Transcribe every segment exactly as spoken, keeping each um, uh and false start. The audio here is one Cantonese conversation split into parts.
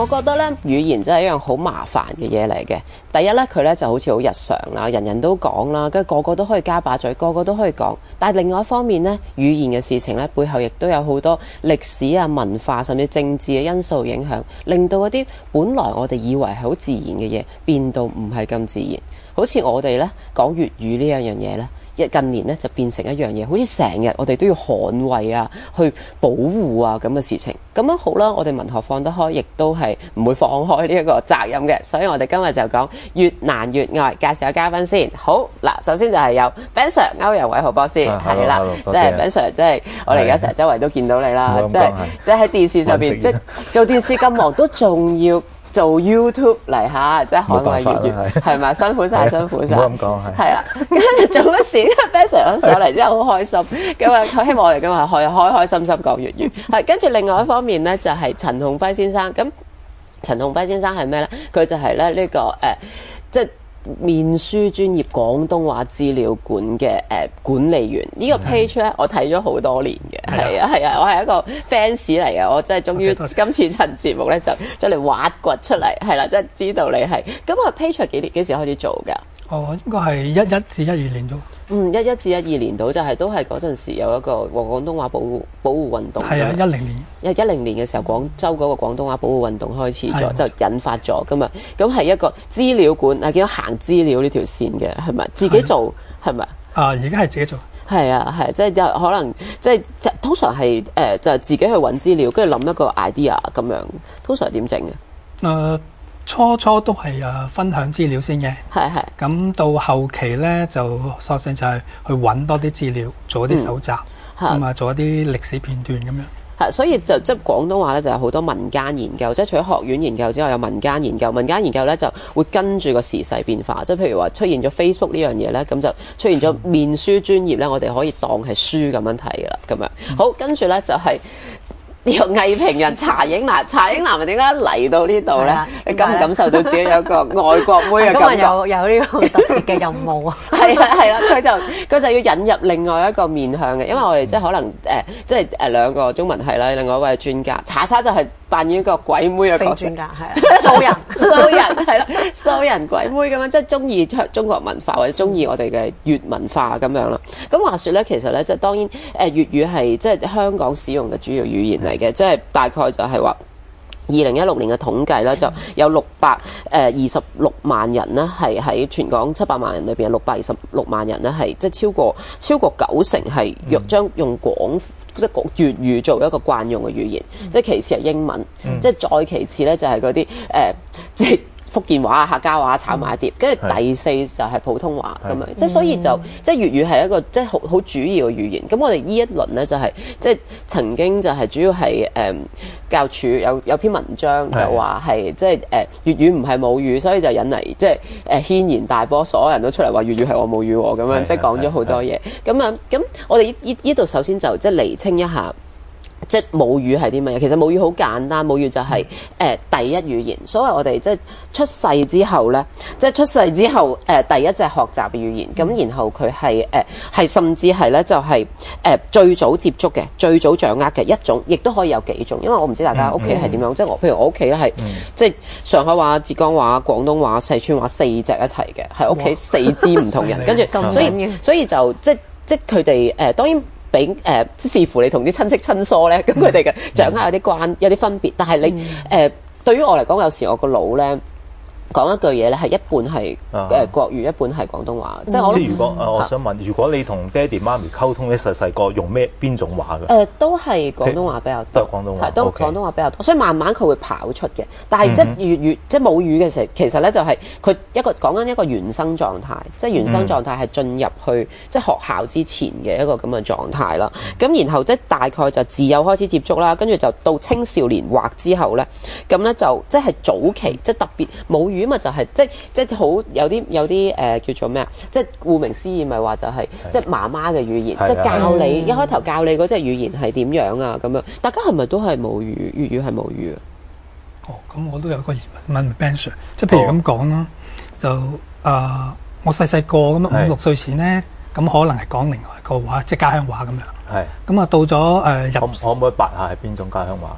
我覺得咧語言真係一樣好麻煩嘅嘢嚟嘅。第一咧，佢咧就好似好日常啦，人人都講啦，跟住個個都可以加把嘴，個個都可以講。但係另外一方面咧，語言嘅事情咧，背後亦都有好多歷史啊、文化甚至政治嘅因素影響，令到一啲本來我哋以為係好自然嘅嘢，變到唔係咁自然。好似我哋咧講粵語呢樣樣嘢咧。近年咧就變成一樣嘢，好似成日我哋都要捍衛啊、去保護啊咁嘅事情。咁樣好啦，我哋文學放得開，亦都係唔會放開呢一個責任嘅。所以我哋今日就講越難越愛，介紹下嘉賓先。好嗱，首先就係有 Ben Sir 歐陽偉豪博士，係啦，即係 Ben Sir，即係我哋而家成日周圍都見到你啦，即係即係喺電視上邊，即係做電視咁忙都仲要做 YouTube 嚟嚇，即係捍衛粵語，係咪辛苦晒？辛苦晒。唔好咁講係。係啦，跟住做乜事？因為 Ben Sir 上嚟之後好開心，咁啊希望我哋今日可以開開心心講粵語。係跟住另外一方面咧，就係陳鴻輝先生。咁陳鴻輝先生係咩咧？佢就係咧呢個誒、呃，即係。面書專業廣東話資料館嘅誒、呃、管理員，呢、這個 page 咧我睇咗好多年嘅，係啊係啊，我係一個 fans 嚟嘅，我真係終於今次趁節目咧就就嚟挖掘出嚟，係啦，即係知道你係咁個 page 係幾年幾時開始做㗎？ 哦，應該係一一至一二年度。 嗯，一一至一二年度就係、是、都係嗰陣時有一個廣東話保護保護運動。係啊，一零年。一一零年嘅時候，廣州嗰個廣東話保護運動開始咗，就引發咗咁啊。咁係一個資料館啊，見到行資料呢條線嘅係咪？自己做係咪？啊，而家係自己做。係啊，係即係有可能即係通常係誒、呃、就係、是、自己去揾資料，跟住諗一個 idea 咁樣。通常係點整嘅？誒、呃。初初都係誒分享資料先嘅，係係。咁到後期咧就索性就係去揾多啲資料，做一啲搜集，咁、嗯、啊做一啲歷史片段咁樣。係，所以就即係廣東話咧就有好多民間研究，即係除咗學院研究之外，有民間研究。民間研究咧就會跟住個時勢變化，即係譬如話出現咗 Facebook 呢樣嘢咧，咁就出現咗面書專頁咧，我哋可以當係書咁樣睇㗎啦，咁樣。好，跟住咧就係、是。呢個藝評人查影南，查影南係點解嚟到呢度咧？你感唔感受到自己有一個外國妹嘅感覺？ 有有呢個特別嘅任務啊！ 係啦係啦，佢就佢就要引入另外一個面向嘅，因為我哋即係可能誒、呃，即係誒兩個中文系啦，另外一位專家，查查就係扮演一個鬼妹嘅角色。專家係素人，素人係啦，素人鬼妹咁樣，即係中意中國文化或者中意我哋嘅粵文化咁樣啦。咁話說咧，其實咧，即係當然誒粵語係即係香港使用嘅主要語言嚟嘅，即係大概就係話。二零一六年嘅統計咧，就有六百誒二十六萬人咧，係喺全港七百萬人裏邊，有六百二十六萬人咧，係即係超過超過九成係用將用廣即係粵語做一個慣用嘅語言，嗯、即係其次係英文，嗯、即係再其次咧就係嗰啲誒即係。福建話啊、客家話炒埋一碟，跟住第四就係普通話咁樣，即係所以就即係粵語係一個即係好好主要嘅語言。咁我哋呢一輪咧就係、是、即係曾經就係主要係誒、嗯、教署有有篇文章就話係即係誒粵語唔係母語，所以就引嚟即係誒軒然大波，所有人都出嚟話粵語係我母語喎，咁樣即係講咗好多嘢。咁啊咁我哋呢呢度首先就即係釐清一下。即係母語係啲乜嘢？其實母語好簡單，母語就係、是、誒、呃、第一語言。所謂我哋即係出世之後咧，即係出世之後誒、呃、第一隻學習嘅語言。咁、嗯、然後佢係誒係甚至係咧就係、是、誒、呃、最早接觸嘅、最早掌握嘅一種，亦都可以有幾種。因為我唔知大家屋企係點樣，嗯、即係我譬如我屋企咧係即係上海話、浙江話、廣東話、四川話四隻一齊嘅，喺屋企四支唔同人，跟住所以所以就即係即係佢哋誒當然。俾誒、呃，視乎你同啲親戚親疏咧，咁佢哋嘅掌握有啲關，有啲分別。但係你誒、呃，對於我嚟講，有時我個腦咧講一句嘢咧，係一半係誒國語，一半係廣東話。嗯、即係我即係如果誒，我想問，如果你同爹哋媽咪溝通，你細細個用咩邊種話嘅？誒、呃，都係廣東話比較多，都係廣東話，都廣東話比較多。所以慢慢佢會跑出嘅。但係即係粵語，即係母語嘅時候，其實咧就係佢一個講緊一個原生狀態，即係原生狀態係進入去即係學校之前嘅一個咁嘅狀態啦。咁、嗯、然後即係大概就自幼開始接觸啦，跟住就到青少年或之後咧，咁咧就即係早期，即係特別母語。咁啊就係即即係好有啲有啲誒、呃、叫做咩啊？即係顧名思義，咪話就係、是、即係媽媽嘅語言，即係教你一開頭教你嗰隻語言係點樣啊？咁樣大家係咪都係母語？粵語係母語啊？ 哦，咁我都有個疑問問 Ben Sir， 即係譬如咁講啦，就誒、呃、我細細個咁五六歲前咧，咁可能係講另外一個話，即係家鄉話咁樣。係。咁啊到咗誒、呃、入可可唔可以白下係邊種家鄉話？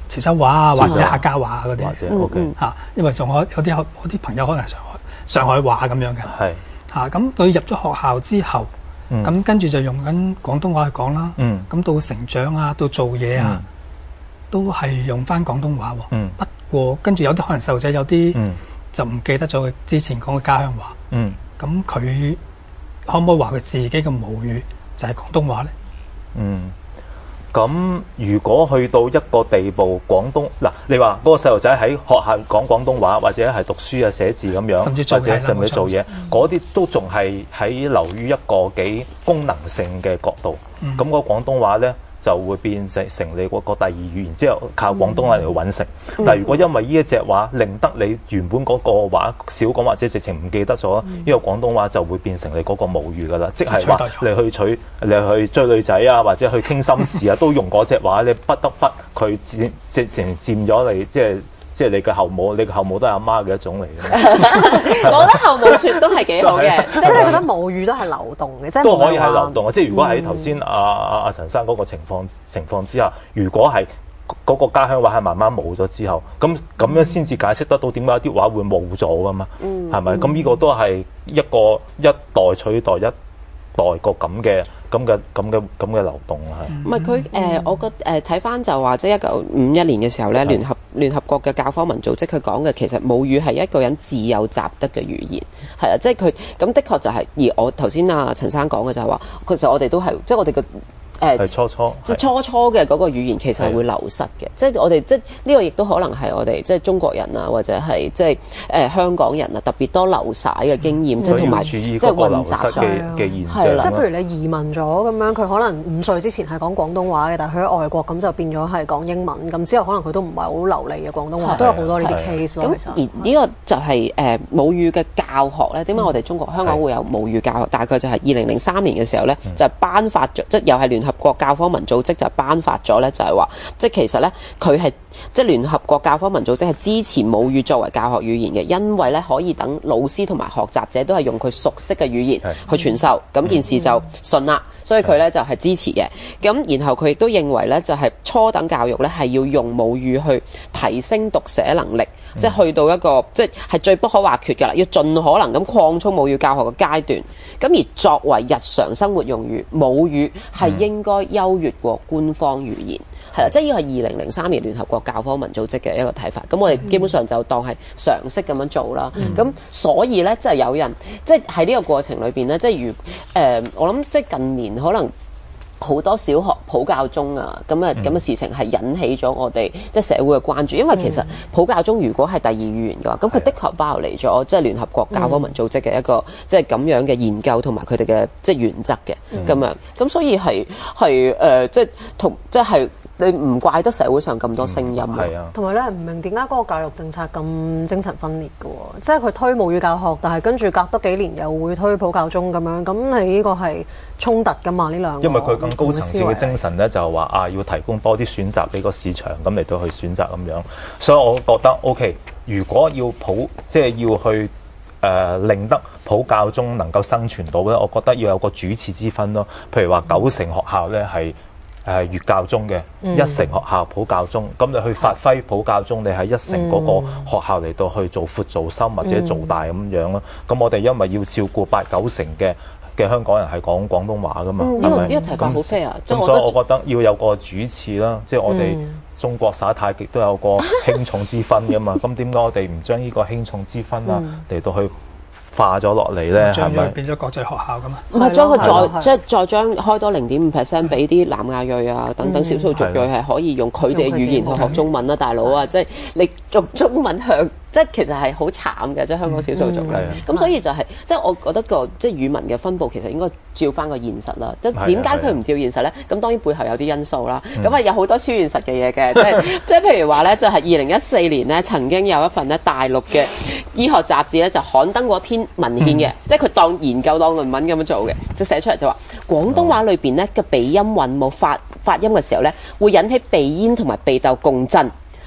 潮州話啊，或者客家話嗰啲， 或者 OK 嚇，因為仲有有啲有啲朋友可能係上海上海話咁樣嘅， 係嚇。咁佢入咗學校之後，咁跟住就用緊廣東話去講啦。咁到成長啊，到做嘢啊，都係用翻廣東話喎。不過跟住有啲可能細路仔有啲就唔記得咗佢之前講嘅家鄉話。咁佢可唔可以話佢自己嘅母語就係廣東話咧？嗯。 咁如果去到一個地步，廣東嗱，你話嗰個細路仔喺學校講廣東話，或者係讀書啊、寫字咁樣， 甚至做或者甚至做嘢，嗰啲都仲係喺流於一個幾功能性嘅角度。咁嗰個廣東話咧就會變成成你嗰個第二語言，之後靠廣東話嚟去揾食。嗯、但係如果因為呢一隻話令得你原本嗰個話少講，或者直情唔記得咗，呢、嗯、個廣東話就會變成你嗰個母語噶啦。即係話你去娶、你去追女仔啊，或者去傾心事啊，都用嗰隻話，你不得不佢佔直情佔咗你，即係。即係你嘅後母，你嘅後母都係阿媽嘅一種嚟嘅。 我覺得後母説都係幾好嘅， 即係你覺得母語都係流動嘅，即係都可以係流動嘅。即係如果喺頭先阿阿阿陳生嗰個情況情況之下，如果係嗰個家鄉話係慢慢冇咗之後，咁咁樣先至解釋得到點解啲話會冇咗噶嘛？係咪？咁呢個都係一個一代取代一代個咁嘅。咁嘅咁嘅咁嘅流動係， 唔係佢誒？我覺誒睇翻就話，即係一九五一年嘅時候咧，聯合聯合國嘅教科文組織佢講嘅，其實母語係一個人自有習得嘅語言，係啊，即係佢咁的確就係、是。而我頭先阿陳生講嘅就係話，其實我哋都係即係我哋嘅。誒係初初， 即係初初嘅嗰個語言其實係會流失嘅，即係我哋即係呢個亦都可能係我哋即係中國人啊，或者係即係誒香港人啊，特別多流徙嘅經驗，即係同埋即係混雜嘅嘅現象。 即係譬如你移民咗咁樣，佢可能五歲之前係講廣東話嘅，但係佢喺外國咁就變咗係講英文，咁之後可能佢都唔係好流利嘅廣東話，都有好多呢啲 case 咯。 咁而呢個就係誒母語嘅教學咧，點解我哋中國香港會有母語教學？大概就係二零零三年嘅時候咧，就係頒發咗，即係又係聯合國教科文組織就頒發咗咧，就係話，即係其實咧，佢係即係聯合國教科文組織係支持母語作為教學語言嘅，因為咧可以等老師同埋學習者都係用佢熟悉嘅語言去傳授，咁件事就順啦。所以佢咧就係支持嘅。咁然後佢亦都認為咧，就係初等教育咧係要用母語去提升讀寫能力，嗯、即係去到一個即係係最不可或缺㗎啦，要盡可能咁擴充母語教學嘅階段。咁而作為日常生活用語，母語係應該優越過官方語言，係啦、嗯，即係呢個係二零零三年聯合國教科文組織嘅一個睇法。咁我哋基本上就當係常識咁樣做啦。咁、嗯、所以咧，即係有人即係喺呢個過程裏邊咧，即係如誒、呃，我諗即係近年可能好多小學普教中啊，咁啊咁嘅事情係引起咗我哋即係社會嘅關注，因為其實普教中如果係第二語言嘅話，咁佢的確包離咗即係聯合國教科文組織嘅一個即係咁樣嘅研究同埋佢哋嘅即係原則嘅咁樣，咁所以係係誒即係同即係。你唔怪得社會上咁多聲音啊！ 同埋、嗯、你係唔明點解嗰個教育政策咁精神分裂嘅喎？即係佢推母語教學，但係跟住隔多幾年又會推普教中咁樣，咁你呢個係衝突㗎嘛？呢兩個因為佢更高層次嘅精神咧，就係話啊，要提供多啲選擇俾個市場，咁嚟到去選擇咁樣。所以我覺得 OK，如果要普即係要去誒、呃、令得普教中能夠生存到咧，我覺得要有個主次之分咯。譬如話九成學校咧係。誒粵教中嘅、嗯、一成學校普教中，咁你去發揮普教中，你喺一成嗰個學校嚟到去做闊做深或者做大咁樣咯。咁、嗯、我哋因為要照顧八九成嘅嘅香港人係講廣東話噶嘛，係咪、 嗯？呢、這個呢、這個提法好 fair 啊！ 咁所以我覺得要有個主次啦，即、就、係、是、我哋中國耍太極都有個輕重之分噶嘛。咁點解我哋唔將呢個輕重之分啊嚟到去化咗落嚟咧，係咪變咗國際學校咁啊？ 唔係將佢再即係再將開多零點五 percent 俾啲南亞裔啊等等少數族裔係可以用佢哋嘅語言去學中文啦，大佬啊！即係你讀中文向，即係其實係好慘嘅，即係香港少數族裔。咁所以就係即係我覺得個即係語文嘅分佈其實應該照翻個現實啦。即係點解佢唔照現實咧？咁當然背後有啲因素啦。咁啊有好多超現實嘅嘢嘅，即係即係譬如話咧，就係二零一四年咧曾經有一份咧大陸嘅醫學雜誌咧就刊登過一篇文獻嘅，嗯、即係佢當研究當論文咁樣做嘅，就寫出嚟就話廣東話裏邊咧嘅鼻音韻母發發音嘅時候咧，會引起鼻咽同埋鼻竇共振，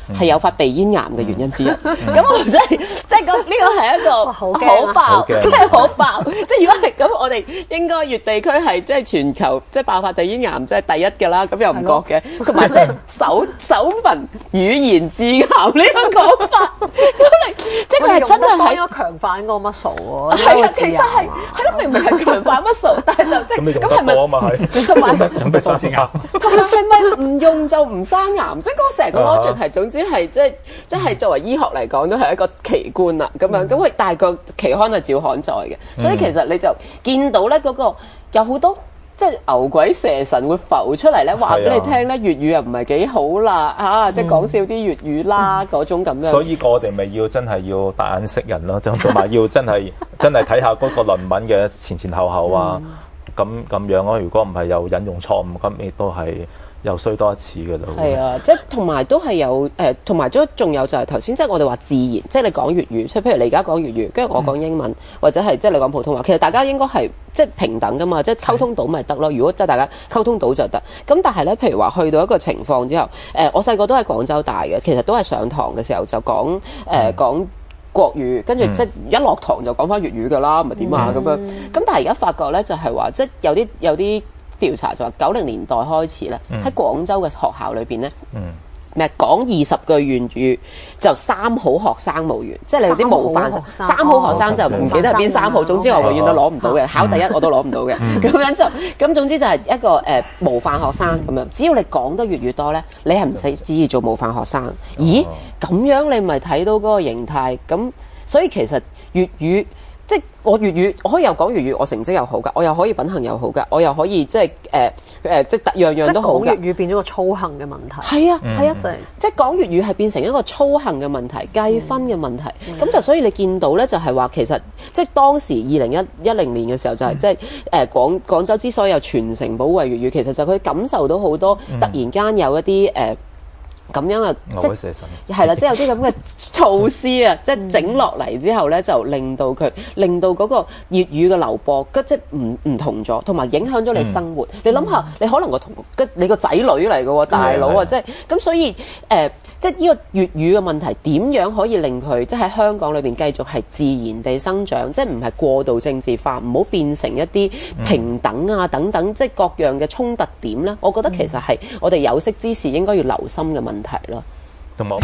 係有發鼻咽癌嘅原因之一。咁我真係即係咁呢個係一個好爆，真係好爆。即係如果係咁，我哋應該粵地區係即係全球即係爆發鼻咽癌即係第一㗎啦。咁又唔覺嘅，同埋即係首首份語言致癌呢個講法。咁你即係佢係真係喺咗強化嗰個 muscle 喎。 係啊，其實係係咯，明明係強化 muscle， 但係就即係咁係咪？同埋咁咪生致癌？ 同埋係咪唔用就唔生癌？即係嗰個成個 logic 係總之係即係即係作為醫學嚟講都係一個奇觀啦咁樣。咁佢但係個期刊係照刊載嘅，所以其實你就見到咧嗰個有好多。即係牛鬼蛇神會浮出嚟咧，話俾你聽咧，粵語又唔係幾好啦嚇，即係講少啲粵語啦嗰種咁樣。 所以我哋咪要真係要大眼識人咯，同埋要真係真係睇下嗰個論文嘅前前後後啊，咁咁樣咯。如果唔係又引用錯誤，咁亦都係。又衰多一次嘅咯， 係啊，即係同埋都係有誒，同埋都仲有就係頭先，即係我哋話自然，即係你講粵語，即係譬如你而家講粵語，跟住我講英文，嗯、或者係即係你講普通話，其實大家應該係即係平等噶嘛，即係溝通到咪得咯。如果即係大家溝通到就得。咁但係咧，譬如話去到一個情況之後，誒、呃，我細個都喺廣州大嘅，其實都係上堂嘅時候就講誒、呃、講國語，跟住即係一落堂就講翻粵語㗎啦，咪點啊咁樣。咁但係而家發覺咧，就係話即係有啲有啲。調查就話九零年代開始咧，喺廣州嘅學校裏邊咧，咩講二十句粵語就三好學生無緣，即係你啲模範生，三好學生就唔記得係邊三好，總之我永遠都攞唔到嘅，考第一我都攞唔到嘅，咁樣就咁總之就係一個誒模範學生咁樣。只要你講得粵語多咧，你係唔使旨意做模範學生。咦，咁樣你咪睇到嗰個形態咁，所以其實粵語。即係我粵語，我可以又講粵語，我成績又好㗎，我又可以品行又好㗎，我又可以即係誒誒，即係樣樣都好㗎。 即係講粵語變咗個操行嘅問題。 係啊係啊， 就係即係講粵語係變成一個操行嘅問題、計分嘅問題。咁就所以你見到咧，就係話其實即係當時二零一一零年嘅時候，就係即係誒廣廣州之所以有全城保衞粵語，其實就佢感受到好多突然間有一啲誒。咁樣啊， 牛鬼蛇神係啦，即係有啲咁嘅措施啊，即係整落嚟之後咧，就令到佢令到嗰個粵語嘅流播，即係唔唔同咗，同埋影響咗你生活。嗯、你諗下，你可能個同你個仔女嚟嘅喎，大佬啊，即係咁，所以誒、呃，即係呢個粵語嘅問題點樣可以令佢即係喺香港裏邊繼續係自然地生長，即係唔係過度政治化，唔好變成一啲平等啊等等，即係各樣嘅衝突點咧。我覺得其實係我哋有識之士應該要留心嘅問題。題咯， 同埋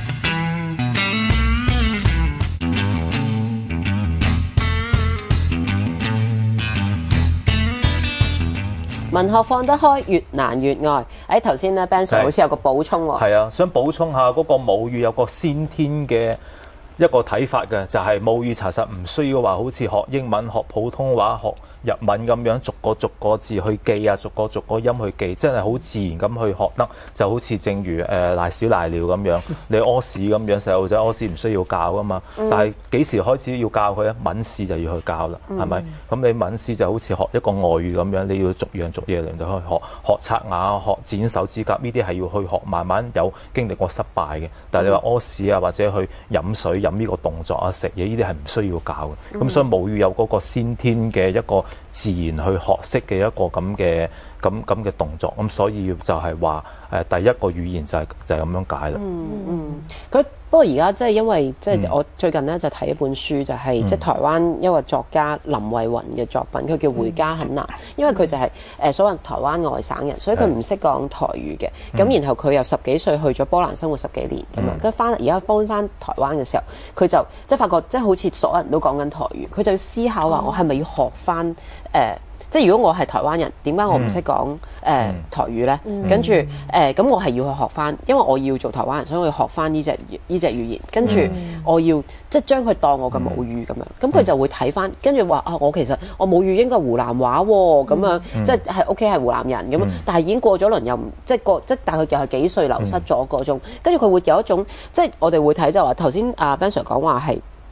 文學放得開，越難越愛。喺頭先咧 Ben Sir 好似有個補充喎， 係啊，想補充下嗰個母語有個先天嘅一個睇法嘅，就係、是、母語查實唔需要話好似學英文、學普通話、學日文咁樣逐個逐個字去記啊，逐個逐個音去記，真係好自然咁去學得，就好似正如誒、呃、瀨屎瀨尿咁樣，你屙屎咁樣，細路仔屙屎唔需要教噶嘛，嗯、但係幾時開始要教佢咧？吻屎就要去教啦，係咪、嗯？咁你吻屎就好似學一個外語咁樣，你要逐樣逐嘢嚟到去學，學刷牙、學剪手指甲，呢啲係要去學，慢慢有經歷過失敗嘅。但係你話屙屎啊，或者去飲水飲呢個動作啊、食嘢呢啲係唔需要教嘅。咁、嗯、所以母語有嗰個先天嘅一個自然去學識嘅一個咁嘅咁咁嘅動作，咁所以就係話誒第一個語言就係、是、就係、是、咁樣解啦。嗯嗯，佢不過而家即係因為即係、就是、我最近咧就睇一本書，就係即係台灣一個作家林慧雲嘅作品，佢叫《回家很難》，因為佢就係、是、誒、呃、所謂台灣外省人，所以佢唔識講台語嘅。咁、嗯、然後佢又十幾歲去咗波蘭生活十幾年咁樣，跟住翻而家搬翻台灣嘅時候，佢就即係發覺即係好似所有人都講緊台語，佢就要思考話我係咪要學翻誒？呃即係如果我係台灣人，點解我唔識講誒台語咧？嗯、跟住誒咁，我係要去學翻，因為我要做台灣人，所以我要學翻呢隻呢隻語言。跟住我要即係將佢當我嘅母語咁樣。咁佢就會睇翻，跟住話啊，我其實我母語應該係湖南話喎，咁樣、嗯、即係係屋企係湖南人咁。嗯、但係已經過咗輪，又唔即係過即係大概又係幾歲流失咗嗰種。跟住佢會有一種即係我哋會睇就話頭先阿 Ben Sir 講話係。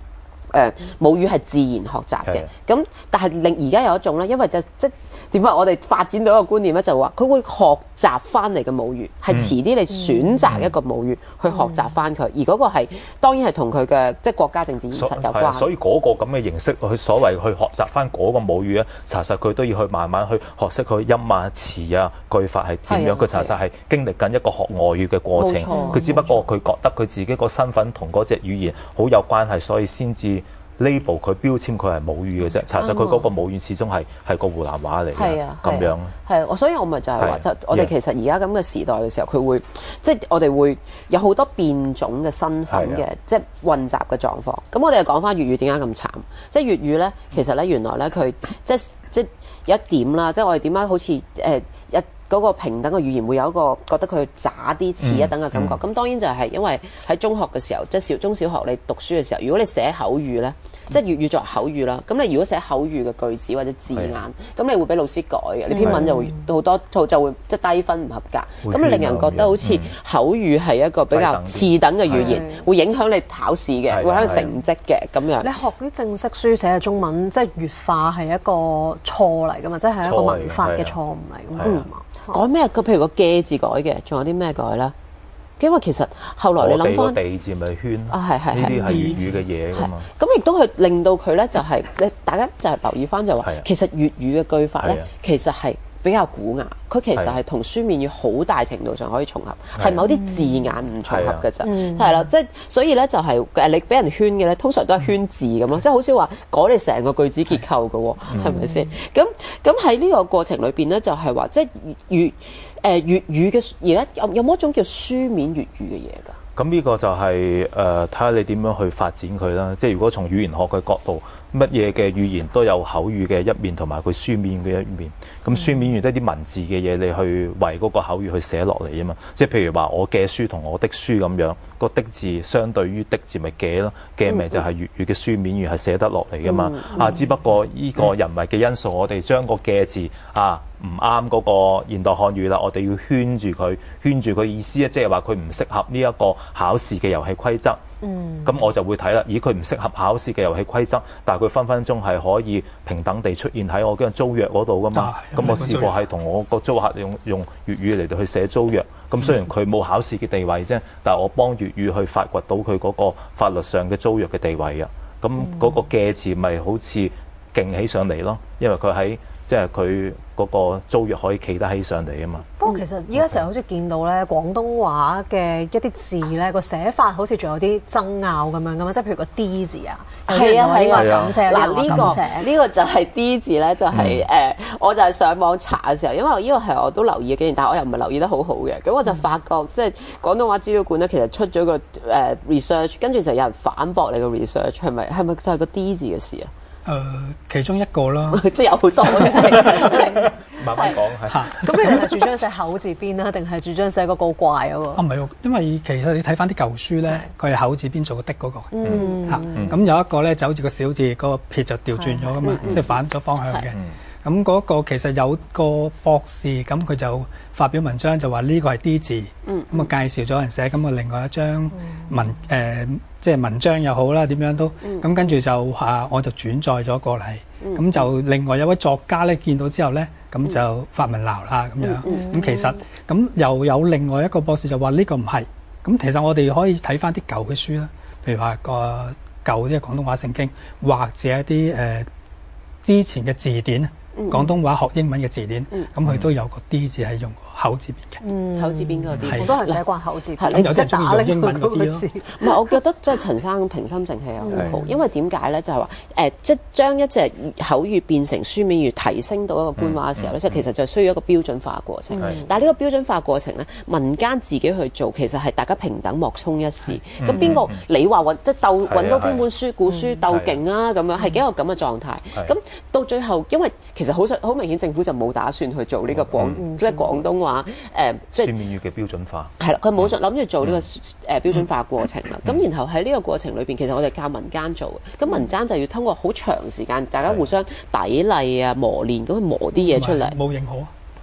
誒母語係自然學習嘅。咁但係另而家有一種咧，因為就即點解我哋發展到一個觀念咧，就話佢會學習翻嚟嘅母語，係遲啲你選擇一個母語去學習翻佢，而嗰個係當然係同佢嘅即係國家政治現實有關。 所以嗰個咁嘅形式，佢所謂去學習翻嗰個母語咧，查實佢都要去慢慢去學識佢音啊、詞啊、句法係點樣。佢查實係經歷緊一個學外語嘅過程。佢只不過佢覺得佢自己個身份同嗰隻語言好有關係，所以先至label 佢標籤佢係母語嘅啫。查實佢嗰個母語始終係係個湖南話嚟嘅，咁樣。係啊，所以我咪就係話，就我哋其實而家咁嘅時代嘅時候，佢會即係我哋會有好多變種嘅身份嘅，即係混雜嘅狀況。咁我哋就講翻粵語點解咁慘？即係粵語咧，其實咧原來咧佢即係即係有一點啦，即係我哋點解好似誒一嗰個平等嘅語言會有一個覺得佢渣啲似一等嘅感覺。咁、嗯嗯、當然就係因為喺中學嘅時候，即係小中小學你讀書嘅時候，如果你寫口語咧，嗯、即係粵語作為口語啦，咁你如果寫口語嘅句子或者字眼，咁的你會俾老師改嘅，你篇文就會好多就就會即係低分唔合格，咁令人覺得好似口語係一個比較次等嘅語言，的會影響你考試嘅，的會影響成績嘅咁樣。 你學啲正式書寫嘅中文，即係粵化係一個錯嚟㗎嘛，即係一個文法嘅錯誤嚟㗎嘛。 改咩？佢譬如個嘅字改嘅，仲有啲咩改咧？因為其實後來你諗翻， 地字咪圈啊，係係係呢啲係粵語嘅嘢㗎嘛。 咁亦都係令到佢咧，就係你大家就係留意翻就話，其實粵語嘅句法咧，其實係比較古雅。佢其實係同書面語好大程度上可以重合，係某啲字眼唔重合㗎咋。係啦，即係所以咧就係誒你俾人圈嘅咧，通常都係圈字咁咯，即係好少話改你成個句子結構㗎喎，係咪先？咁咁喺呢個過程裏邊咧，就係話即係粵。誒粵語嘅而家有有冇一種叫書面粵語嘅嘢㗎？ 咁呢個就係誒睇下你點樣去發展佢啦。即係如果從語言學嘅角度，乜嘢嘅語言都有口語嘅一面同埋佢書面嘅一面。咁書面語都係啲文字嘅嘢，你去為嗰個口語去寫落嚟啊嘛。即係譬如話我嘅書同我的書咁樣，個的字相對於的字咪嘅咯，嘅咪就係粵語嘅書面語係寫得落嚟㗎嘛。嗯、啊，只不過呢個人為嘅因素，我哋將個嘅字啊唔啱嗰個現代漢語啦，我哋要圈住佢，圈住佢意思咧，即係話佢唔適合呢一個考試嘅遊戲規則。嗯，咁我就會睇啦，咦佢唔適合考試嘅遊戲規則，但係佢分分鐘係可以平等地出現喺我嘅租約嗰度噶嘛。咁、啊、我試過係同我個租客用用粵語嚟到去寫租約，咁雖然佢冇考試嘅地位啫，但係我幫粵語去發掘到佢嗰個法律上嘅租約嘅地位啊。咁嗰個嘅字咪好似勁起上嚟咯，因為佢喺即係佢嗰個租約可以企得起上嚟啊嘛。 不過其實依家成日好似見到咧廣東話嘅一啲字咧個寫法好似仲有啲爭拗咁樣噶嘛，即係譬如個 D 字啊， 係啊係啊咁寫， 嗱呢個呢個就係 D 字咧，就係誒，我就係上網查嘅時候，因為呢個係我都留意嘅幾年，但係我又唔係留意得好好嘅，咁我就發覺即係廣東話資料館咧，其實出咗個誒 research，跟住就有人反駁你個 research，係咪係咪就係個 D 字嘅事啊？ 誒、呃，其中一個啦， 即係有好多嘅。 慢慢講係。 咁你哋係主張寫口字邊啊，定係主張寫嗰個怪嗰個？ 啊唔係喎，因為其實你睇翻啲舊書咧，佢係口字邊做個的嗰個。 嗯。 嚇，咁有一個咧就好似個小字，嗰個撇就調轉咗噶嘛，即係反咗方向嘅。咁嗰個其實有個博士，咁佢就發表文章就話呢個係 D 字，咁啊介紹咗人寫，咁啊另外一張文誒即係文章又好啦，點樣都，咁跟住就啊我就轉載咗過嚟，咁就另外有位作家咧見到之後咧，咁就發文鬧啦咁樣，咁其實咁又有另外一個博士就話呢個唔係，咁其實我哋可以睇翻啲舊嘅書啦，譬如話個舊啲嘅廣東話聖經，或者一啲誒之前嘅字典。廣東話學英文嘅字典，咁佢都有個 D 字係用口字邊嘅。 嗯，口字邊嗰個 D， 我都係寫慣口字邊。 咁有啲人中意用英文嗰啲咯。 唔係，我覺得即係陳生平心靜氣又好好，因為點解咧？就係話誒，即係將一隻口語變成書面語，提升到一個官話嘅時候咧，即係其實就需要一個標準化過程。但係呢個標準化過程咧，民間自己去做，其實係大家平等莫衷一試。咁邊個你話揾即係鬥揾多邊本書古書鬥勁啊？咁樣係幾個咁嘅狀態。咁到最後，因為其實好好明顯，政府就冇打算去做呢個廣、嗯、即係廣東話誒，即係書面語嘅標準化。 係啦，佢冇諗住做呢個誒標準化過程啦。咁、嗯、然後喺呢個過程裏邊，其實我哋教民間做嘅，咁民間就要通過好長時間，大家互相砥礪啊、磨練，咁去磨啲嘢出嚟。 冇認可。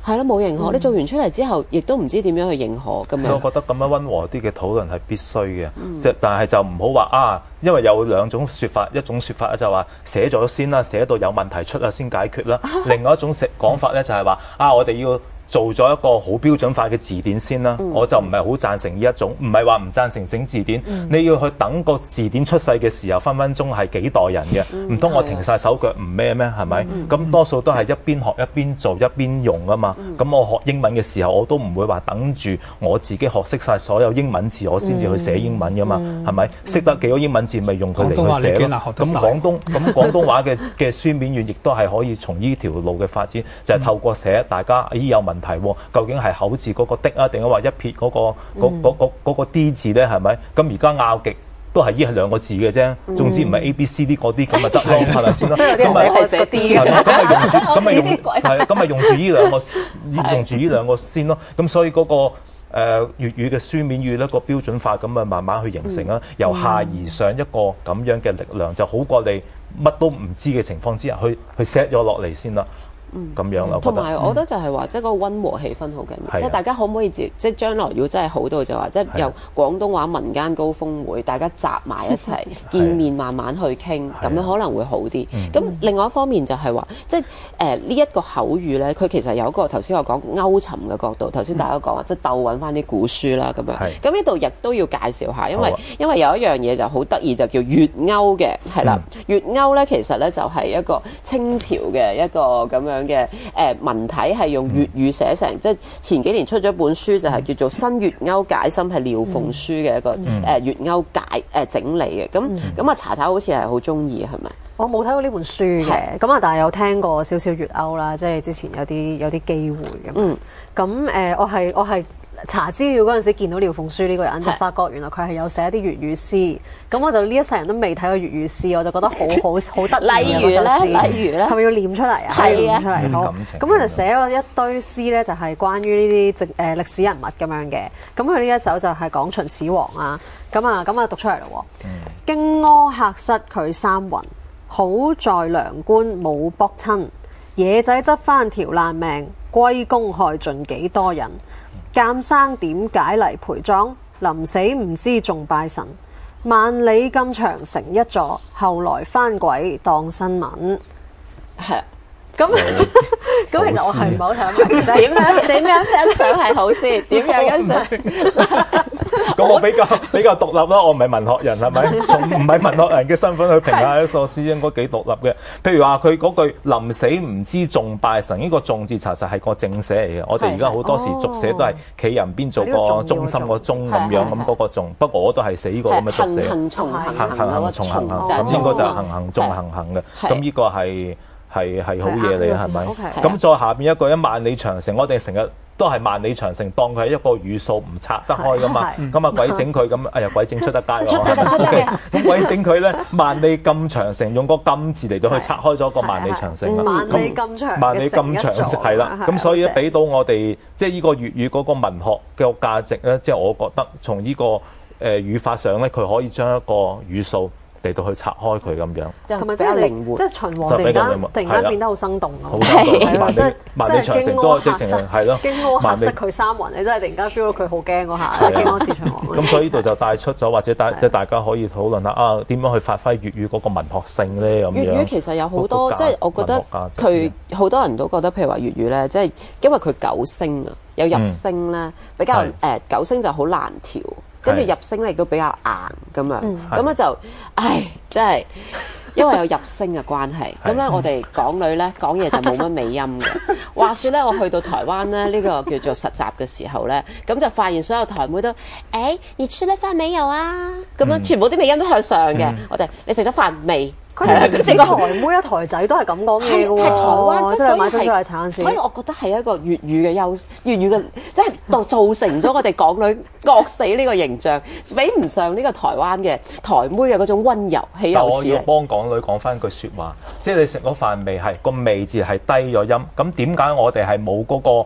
係咯，冇認可。嗯、你做完出嚟之後，亦都唔知點樣去認可咁樣。 所以我覺得咁樣溫和啲嘅討論係必須嘅，即、嗯、但係就唔好話啊，因為有兩種説法，一種説法咧就話寫咗先啦，寫到有問題出啦先解決啦。另外一種講法咧就係話啊，我哋要做咗一個好標準化嘅字典先啦，嗯、我就唔係好贊成呢一種，唔係話唔贊成整字典。嗯、你要去等個字典出世嘅時候，分分鐘係幾代人嘅，唔通、嗯、我停晒手腳唔咩咩？係咪？咁、嗯、多數都係一邊學一邊做一邊用啊嘛。咁、嗯、我學英文嘅時候，我都唔會話等住我自己學識晒所有英文字，我先至去寫英文噶嘛。係咪、嗯？識得幾個英文字，咪用佢嚟去寫咯。咁廣東咁廣東話嘅嘅書面語，亦都係可以從呢條路嘅發展，就係、是、透過寫，大家咦有問題喎？究竟係口字嗰個的啊，定係話一撇嗰、嗰個嗰、嗰個嗰個 D 字咧？係咪？咁而家拗極都係依係兩個字嘅啫，總之唔係 A B C D 嗰啲咁咪得咯，係咪先啦？咁咪係寫 D 嘅， 咁咪用住，咁咪用係啊，咁咪用住依兩個，用住依兩個先咯。咁所以嗰、嗰個誒、呃、粵語嘅書面語咧個標準化咁啊，慢慢去形成啦，由下而上一個咁樣嘅力量，就好過你乜都唔知嘅情況之下，去去 set 咗落嚟先啦。咁樣啦， 同埋我覺得就係話，即係嗰個溫和氣氛好緊要，即係大家可唔可以即係將來如果真係好到就話，即係由廣東話民間高峰會，大家集埋一齊見面，慢慢去傾，咁樣可能會好啲。咁另外一方面就係話，即係誒呢一個口語咧，佢其實有一個頭先我講勾尋嘅角度，頭先大家講話即係鬥揾翻啲古書啦咁樣。咁呢度亦都要介紹下，因為因為有一樣嘢就好得意，就叫粵謳嘅，係啦，粵謳咧其實咧就係一個清朝嘅一個咁樣嘅誒文體，係用粵語寫成，嗯、即係前幾年出咗本書就係叫做《新粵謳解心》，係廖鳳書嘅一個誒粵謳解誒整理嘅。咁咁啊，查查好似係好中意，係咪？ 我冇睇過呢本書嘅，咁啊，但係有聽過少少粵謳啦，即係之前有啲有啲機會咁。嗯，咁誒，我係我係。查資料嗰陣時見到廖鳳書呢個人，就發覺原來佢係有寫一啲粵語詩，咁我就呢一世人都未睇過粵語詩，我就覺得好好好得意。 例如咧，例如咧， 係咪要念出嚟啊？ 係啊， 念出嚟好。咁佢就寫咗一堆詩咧，就係關於呢啲誒歷史人物咁樣嘅。咁佢呢一首就係講秦始皇啊。咁啊，咁啊讀出嚟咯。荊軻客失佢三雲，好在梁官冇卜親。野仔執翻條爛命，歸公害盡幾多人。監生點解嚟陪葬？臨死唔知仲拜神。萬里咁長城一座，後來翻鬼當新聞。係咁咁，其實我係唔係好想問，其實點樣點樣欣賞係好先？點樣欣賞？ 咁我比較比較獨立啦，我唔係文學人係咪？從唔係文學人嘅身份去評價一首詩，應該幾獨立嘅。譬如話佢嗰句臨死唔知仲拜神，呢個仲字查實係個正寫嚟嘅。我哋而家好多時續寫都係企人邊做個中心個中咁樣，咁嗰個仲。不過我都係死過咁嘅續寫。 行行重行， 行行行重行行，咁應該就係行行重行行嘅。咁呢個係。係係好嘢嚟啊，係咪？咁再下邊一個一萬里長城，我哋成日都係萬里長城當佢係一個語數，唔拆得開噶嘛。咁啊鬼整佢咁，哎呀鬼整出得街喎。出得出得嘅。咁鬼整佢咧，萬里咁長城，用個金字嚟到去拆開咗個萬里長城啦。 萬里咁長， 萬里咁長係啦。咁所以咧，俾到我哋即係呢個粵語嗰個文學嘅價值咧，即係我覺得從呢個誒語法上咧，佢可以將一個語數嚟到去拆開佢咁樣， 同埋即係靈活，即係秦王突然間突然間變得好生動咯， 係啊，即係萬里長城都直情係咯， 荊軻客失佢三雲，你真係突然間 feel 到佢好驚嗰下，荊軻刺秦王。 咁所以呢度就帶出咗，或者大即係大家可以討論下啊，點樣去發揮粵語嗰個文學性咧咁樣。 粵語其實有好多，即係我覺得佢好多人都覺得，譬如話粵語咧，即係因為佢九聲啊，有入聲咧，比較誒九聲就好難調。跟住入聲咧亦都比較硬咁樣，咁咧、嗯、就，唉，真係因為有入聲嘅關係，咁咧我哋港女咧講嘢就冇乜尾音嘅。話說咧，我去到台灣咧，呢、呢個叫做實習嘅時候咧，咁就發現所有台妹都，誒、欸，你吃咗飯未有啊？咁樣全部啲尾音都向上嘅。嗯、我哋你食咗飯未？ 佢哋成個台妹啊，台仔都係咁講嘢嘅喎， 係台灣， 即係買珍珠奶茶嗰陣時。 所以我覺得係一個粵語嘅優，粵語嘅即係造造成咗我哋港女惡死呢個形象，比唔上呢個台灣嘅台妹嘅嗰種溫柔氣柔。但我要幫港女講翻句説話，即係你食咗飯未係個味字係低咗音，咁點解我哋係冇嗰個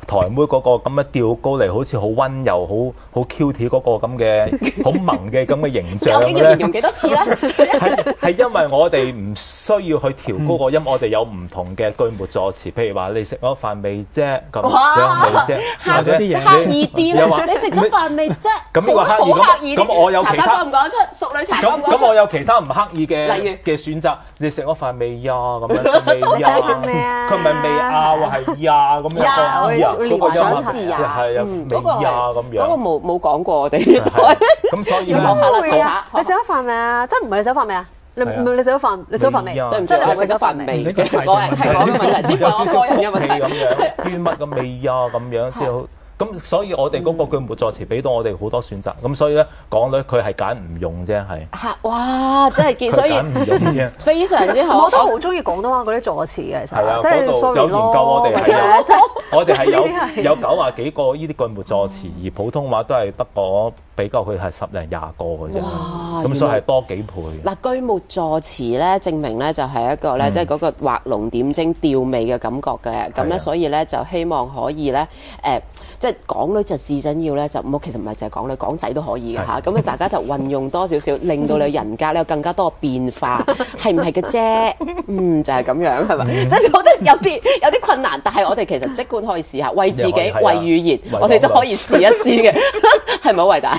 台妹嗰個咁嘅吊高嚟，好似好温柔、好好 cute 嗰個咁嘅好萌嘅咁嘅形象咧。 究竟要形容幾多次咧？ 係係因為我哋唔需要去調高個音，我哋有唔同嘅句末助詞，譬如話你食咗飯未啫？咁樣未啫？或者刻意啲咧？你食咗飯未啫？ 咁呢個刻意咁，咁我有其他講唔講出？熟女茶講唔講出？ 咁我有其他唔刻意嘅例如嘅選擇，你食咗飯未呀？咁樣未呀？佢唔係未啊？喎係呀咁樣個呀，嗰個音字啊， 係啊未呀咁樣。 嗰個冇冇講過我哋呢台。 咁所以講下啦，你食咗飯未啊？真唔係你食咗飯未啊？你唔係你食咗飯？你食咗飯未？ 對唔住，我食咗飯未？我係係我嘅問題，只係我個人嘅問題。 咁樣圈乜咁未呀？咁樣即係。咁所以我哋嗰個句末助詞俾到我哋好多選擇，咁所以咧港女佢係揀唔用啫，係。 嚇！哇！真係見，所以揀唔用啫。 非常之好。 我都好中意廣東話嗰啲助詞嘅，其實。 係啊， 即係嗰度有研究我哋係有，我哋係有有九啊幾個呢啲句末助詞，而普通話都係得個比較佢係十零廿個嘅啫。哇！咁所以係多幾倍。 嗱，句末助詞咧，證明咧就係一個咧，即係嗰個畫龍點睛、吊味嘅感覺嘅。咁咧，所以咧就希望可以咧，誒。即係港女就試緊要咧，就冇其實唔係淨係港女，港仔都可以嘅嚇。咁啊，大家就運用多少少，令到你人格咧有更加多嘅變化，係唔係嘅啫？嗯，就係、是、咁樣係咪？即係我覺得有啲有啲困難，但係我哋其實即管可以試下，為自己、為語言，我哋都可以試一試嘅，係咪好偉大？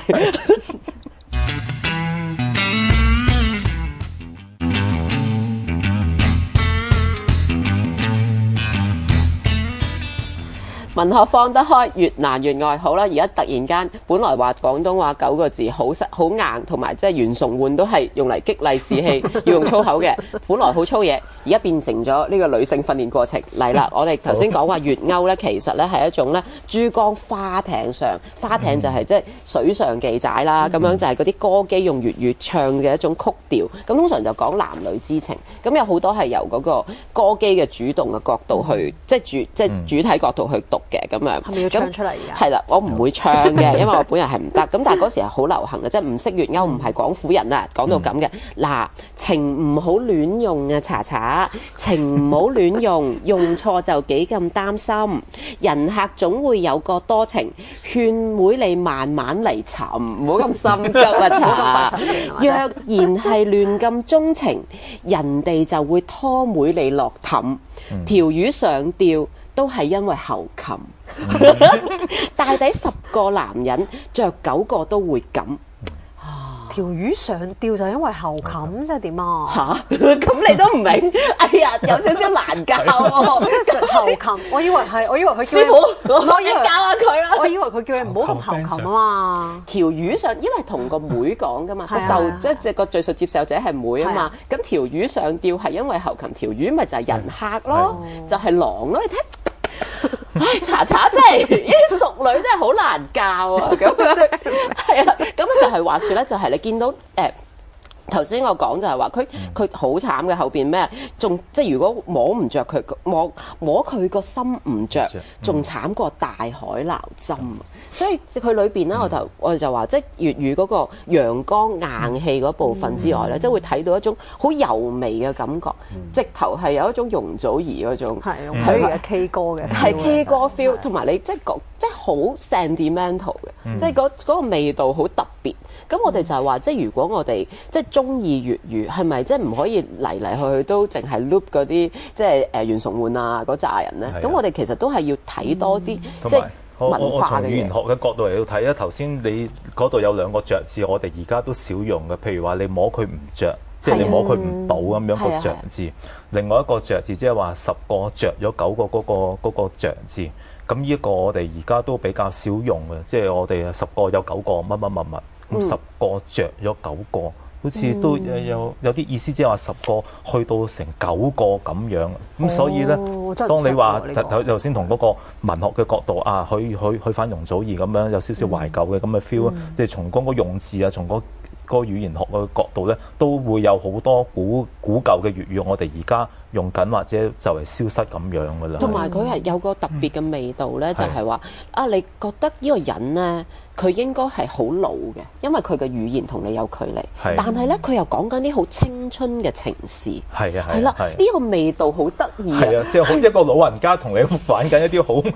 文學放得開，越難越愛。好啦，而家突然間，本來話廣東話九個字好實好硬，同埋即係袁崇煥都係用嚟激勵士氣，要用粗口嘅。本來好粗嘢，而家變成咗呢個女性訓練過程嚟啦。我哋頭先講話粵謳咧，其實咧係一種咧珠江花艇上，花艇就係即係水上記載啦。咁、嗯、樣就係嗰啲歌姬用粵語唱嘅一種曲調。咁通常就講男女之情。咁有好多係由嗰個歌姬嘅主動嘅角度去，即係主即係主體角度去讀。嘅咁樣， 係咪要唱出嚟㗎？ 係啦，我唔會唱嘅，因為我本人係唔得。咁但係嗰時係好流行嘅，即係唔識粵謳，唔係廣府人啊，講到咁嘅。嗱，情唔好亂用啊，查查，情唔好亂用，用錯就幾咁擔心。人客總會有個多情，勸妹你慢慢嚟尋，唔好咁心急啊，查。若然係亂咁鍾情，人哋就會拖妹你落氹，條魚上吊。都係因為猴擒，大抵十個男人着九個都會咁。 條魚上吊就因為猴擒，即係點啊？ 嚇！咁你都唔明？哎呀，有少少難教喎。 即係猴擒，我以為係，我以為佢師傅，我以為教下佢啦。 我以為佢叫你唔好咁猴擒啊嘛。 條魚上，因為同個妹講噶嘛，個受即係即係個敘述接受者係妹啊嘛。咁條魚上吊係因為猴擒，條魚咪就係人客咯，就係狼咯。你睇。唉，查查真係呢啲熟女真係好難教啊！咁樣係啊，咁就係話説咧，就係、是、你見到誒頭先我講就係話佢佢好慘嘅後邊咩？仲即係如果摸唔着佢摸摸佢個心唔着，仲慘過大海撈針。所以佢裏邊咧，我就我哋就話，即係粵語嗰個陽剛硬氣嗰部分之外咧，即係會睇到一種好柔微嘅感覺，直頭係有一種容祖兒嗰種係係嘅 K 歌嘅， 係 K 歌 feel， 同埋你即係講即係好 sentimental 嘅，即係嗰嗰個味道好特別。咁我哋就係話，即係如果我哋即係中意粵語，係咪即係唔可以嚟嚟去去都淨係 loop 嗰啲即係誒袁崇煥啊嗰扎人咧？咁我哋其實都係要睇多啲即係。 我我我從語言學嘅角度嚟到睇咧，頭先你嗰度有兩個着字，我哋而家都少用嘅。譬如話你摸佢唔着，即係你摸佢唔到咁樣個着字。另外一個着字，即係話十個着咗九個嗰個嗰個着字。咁呢一個我哋而家都比較少用嘅，即係我哋十個有九個乜乜乜乜，咁十個着咗九個。好似都有有有啲意思，即係話十個去到成九個咁樣，咁、哦、所以咧，當你話頭頭先同嗰個文學嘅角度啊，去去去翻容祖兒咁樣，有少少懷舊嘅咁嘅 feel 啊，即係從嗰個用字啊，從嗰個語言學嘅角度咧，都會有好多古古舊嘅粵語，我哋而家用緊或者就係消失咁樣噶啦。同埋佢係有個特別嘅味道咧，嗯、就係話啊，你覺得呢個人咧？佢應該係好老嘅，因為佢嘅語言同你有距離。係，但係咧，佢又講緊啲好青春嘅情事。係啊，係啦，呢個味道好得意。係啊，即係好一個老人家同你玩緊一啲好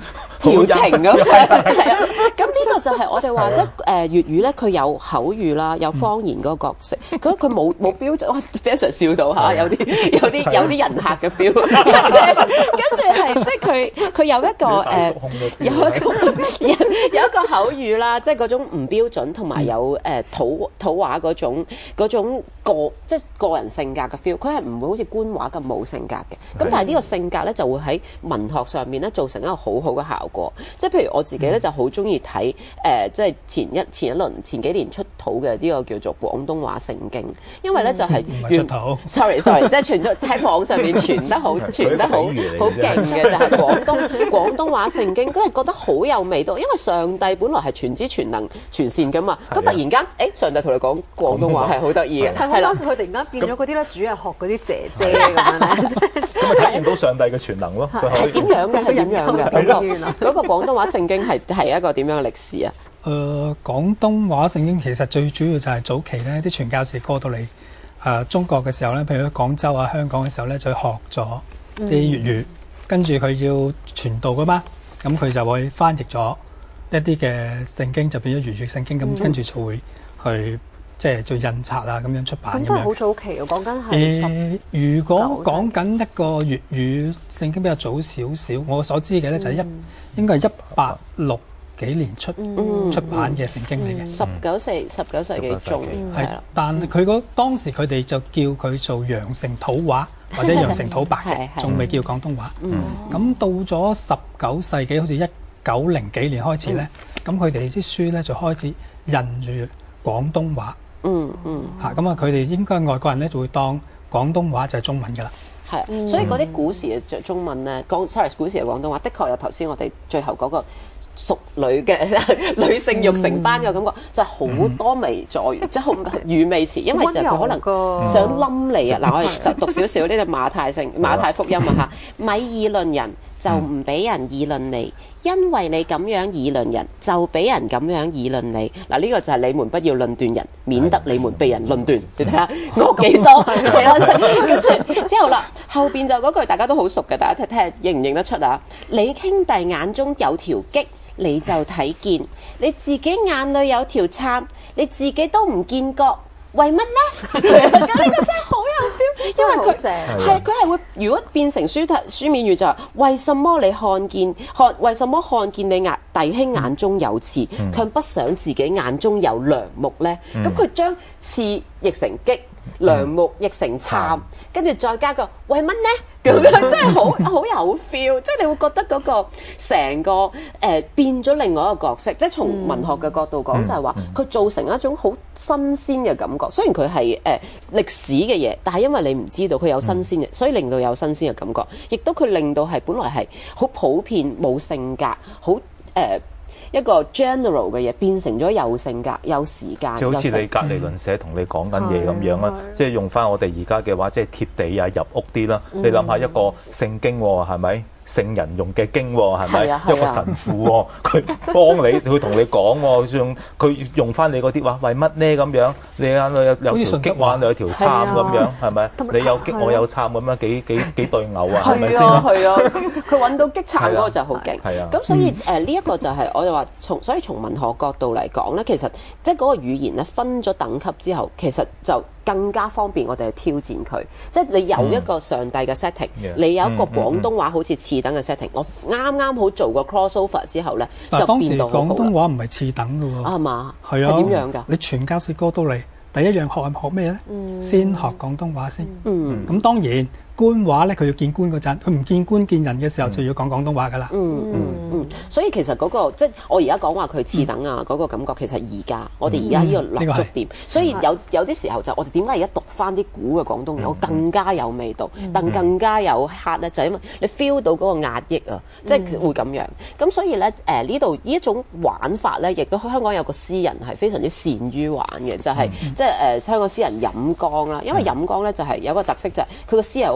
調情咁樣，係啊。咁呢個就係我哋話即係誒粵語咧，佢有口語啦，有方言嗰個角色，佢佢冇冇標準。哇！非常笑到嚇，有啲有啲有啲人客嘅 feel。跟住係即係佢佢有一個誒有一個有有一個口語啦，即係嗰種唔標準，同埋有誒土土話嗰種嗰種個即係個人性格嘅 feel。佢係唔會好似官話咁冇性格嘅。咁但係呢個性格咧就會喺文學上面咧造成一個好好嘅效果。即係譬如我自己咧就好中意睇誒，即係前一前一輪前幾年出土嘅呢個叫做廣東話聖經，因為咧就係唔係出土 sorry sorry， 即係傳咗喺網上面傳得好傳得好好勁嘅就係廣東廣東話聖經，真係覺得好有味道。因為上帝本來係全知全能全善噶嘛，咁突然間誒上帝同你講廣東話係好得意嘅， 係啦，佢突然間變咗嗰啲咧，主日學嗰啲姐姐咁樣咧， 咁咪體驗到上帝嘅全能咯。 係點樣嘅？係點樣嘅？嗰個嗰個廣東話聖經係係一個點樣嘅歷史啊？ 誒、呃，廣東話聖經其實最主要就係早期咧，啲傳教士過到嚟誒、呃、中國嘅時候咧，譬如喺廣州啊、香港嘅時候咧，就學咗啲粵語，嗯、跟住佢要傳道噶嘛，咁佢就會翻譯咗一啲嘅聖經，就變咗粵語聖經，咁、嗯、跟住就會去即係做印刷啊，咁樣出版。 咁真係好早期喎，講緊係誒，如果講緊一個粵語聖經比較早少少，我所知嘅咧就係一、嗯、應該係一八六幾年出、嗯、出版嘅聖經嚟嘅， 十九世十九世紀中係啦。但係佢嗰當時佢哋就叫佢做羊城土話或者羊城土白嘅，仲未叫廣東話。咁、嗯、到咗十九世紀，好似一九零幾年開始咧，咁佢哋啲書咧就開始印住廣東話。嗯嗯，嚇咁啊！佢哋應該外國人咧就會當廣東話就係中文噶啦。 係、嗯，所以嗰啲古時嘅中文咧，講 sorry 古時嘅廣東話，的確有頭先我哋最後嗰個淑女嘅女性育成班嘅感覺，嗯、就係好多味在，嗯、即係好語味詞，因為就佢可能想冧你啊！嗱、嗯，我哋就讀少少呢個馬太聖馬太福音啊嚇，咪議論人就唔俾人議論你，因為你咁樣議論人，就俾人咁樣議論你。嗱，呢個就係你們不要論斷人，免得你們被人論斷。你睇下我幾多係啦，跟住之後啦，後邊就嗰句大家都好熟嘅，大家睇睇下認唔認得出啊？你兄弟眼中有條棘，你就睇見；你自己眼裏有條叉，你自己都唔見覺。為乜咧？咁呢個真係好有 feel， 因為佢係佢係會如果變成書題書面語就係為什麼你看見看為什麼看見你眼弟兄眼中有刺，嗯、卻不想自己眼中有梁木咧？咁佢、嗯、將刺譯成棘，梁木譯成杉，跟住、嗯、再加個為乜咧？咁樣真係好好有 feel， 即係你會覺得嗰個成個誒、呃、變咗另外一個角色，即係從文學嘅角度講、嗯、就係話佢造成一種好新鮮嘅感覺。雖然佢係誒歷史嘅嘢，但係因為你唔知道佢有新鮮嘅，嗯、所以令到有新鮮嘅感覺，亦都佢令到係本來係好普遍冇性格，好誒。呃一個 general 嘅嘢變成咗有性格、有時間， 就好似你隔離鄰舍同你講緊嘢咁樣啦，即係用翻我哋而家嘅話，即係貼地啊、入屋啲啦。嗯、你諗下一個聖經喎，係咪？聖人用嘅經喎，係咪？一個神父喎，佢幫你，佢同你講喎，用佢用翻你嗰啲話，為乜呢咁樣？你眼裏有有條棘，眼裏有條參咁樣，係咪？你有棘，我有參咁樣，幾幾幾對偶啊？係咪先？ 係啊，佢揾到棘參嗰個就好勁。 係啊， 咁所以誒呢一個就係我哋話從，所以從文學角度嚟講咧，其實即係嗰個語言咧分咗等級之後，其實就更加方便我哋去挑戰佢。即係你有一個上帝嘅 setting，你有一個廣東話好似次等嘅 setting，我啱啱好做個 crossover 之後咧，就變到好好啦。 當時廣東話唔係次等嘅喎， 係嘛？ 係啊， 係點樣㗎？ 你傳教士過到嚟，第一樣學係學咩咧？嗯、先學廣東話先。嗯，咁當然。官話咧，佢要見官嗰陣，佢唔見官見人嘅時候就要講廣東話噶啦。嗯嗯嗯，所以其實嗰、那個即係我而家講話佢次等啊嗰、嗯、個感覺，其實而家我哋而家呢個立足點，嗯、所以有有啲時候就我哋點解而家讀翻啲古嘅廣東話，嗯、更加有味道，嗯、但更加有客咧，就係因為你 feel 到嗰個壓抑啊，即係會咁樣。咁所以咧誒呢度呢一種玩法咧，亦都香港有個詩人係非常之善於玩嘅，就係、是嗯、即係誒、呃、香港詩人飲江啦。因為飲江咧就係有個特色就係佢個詩係好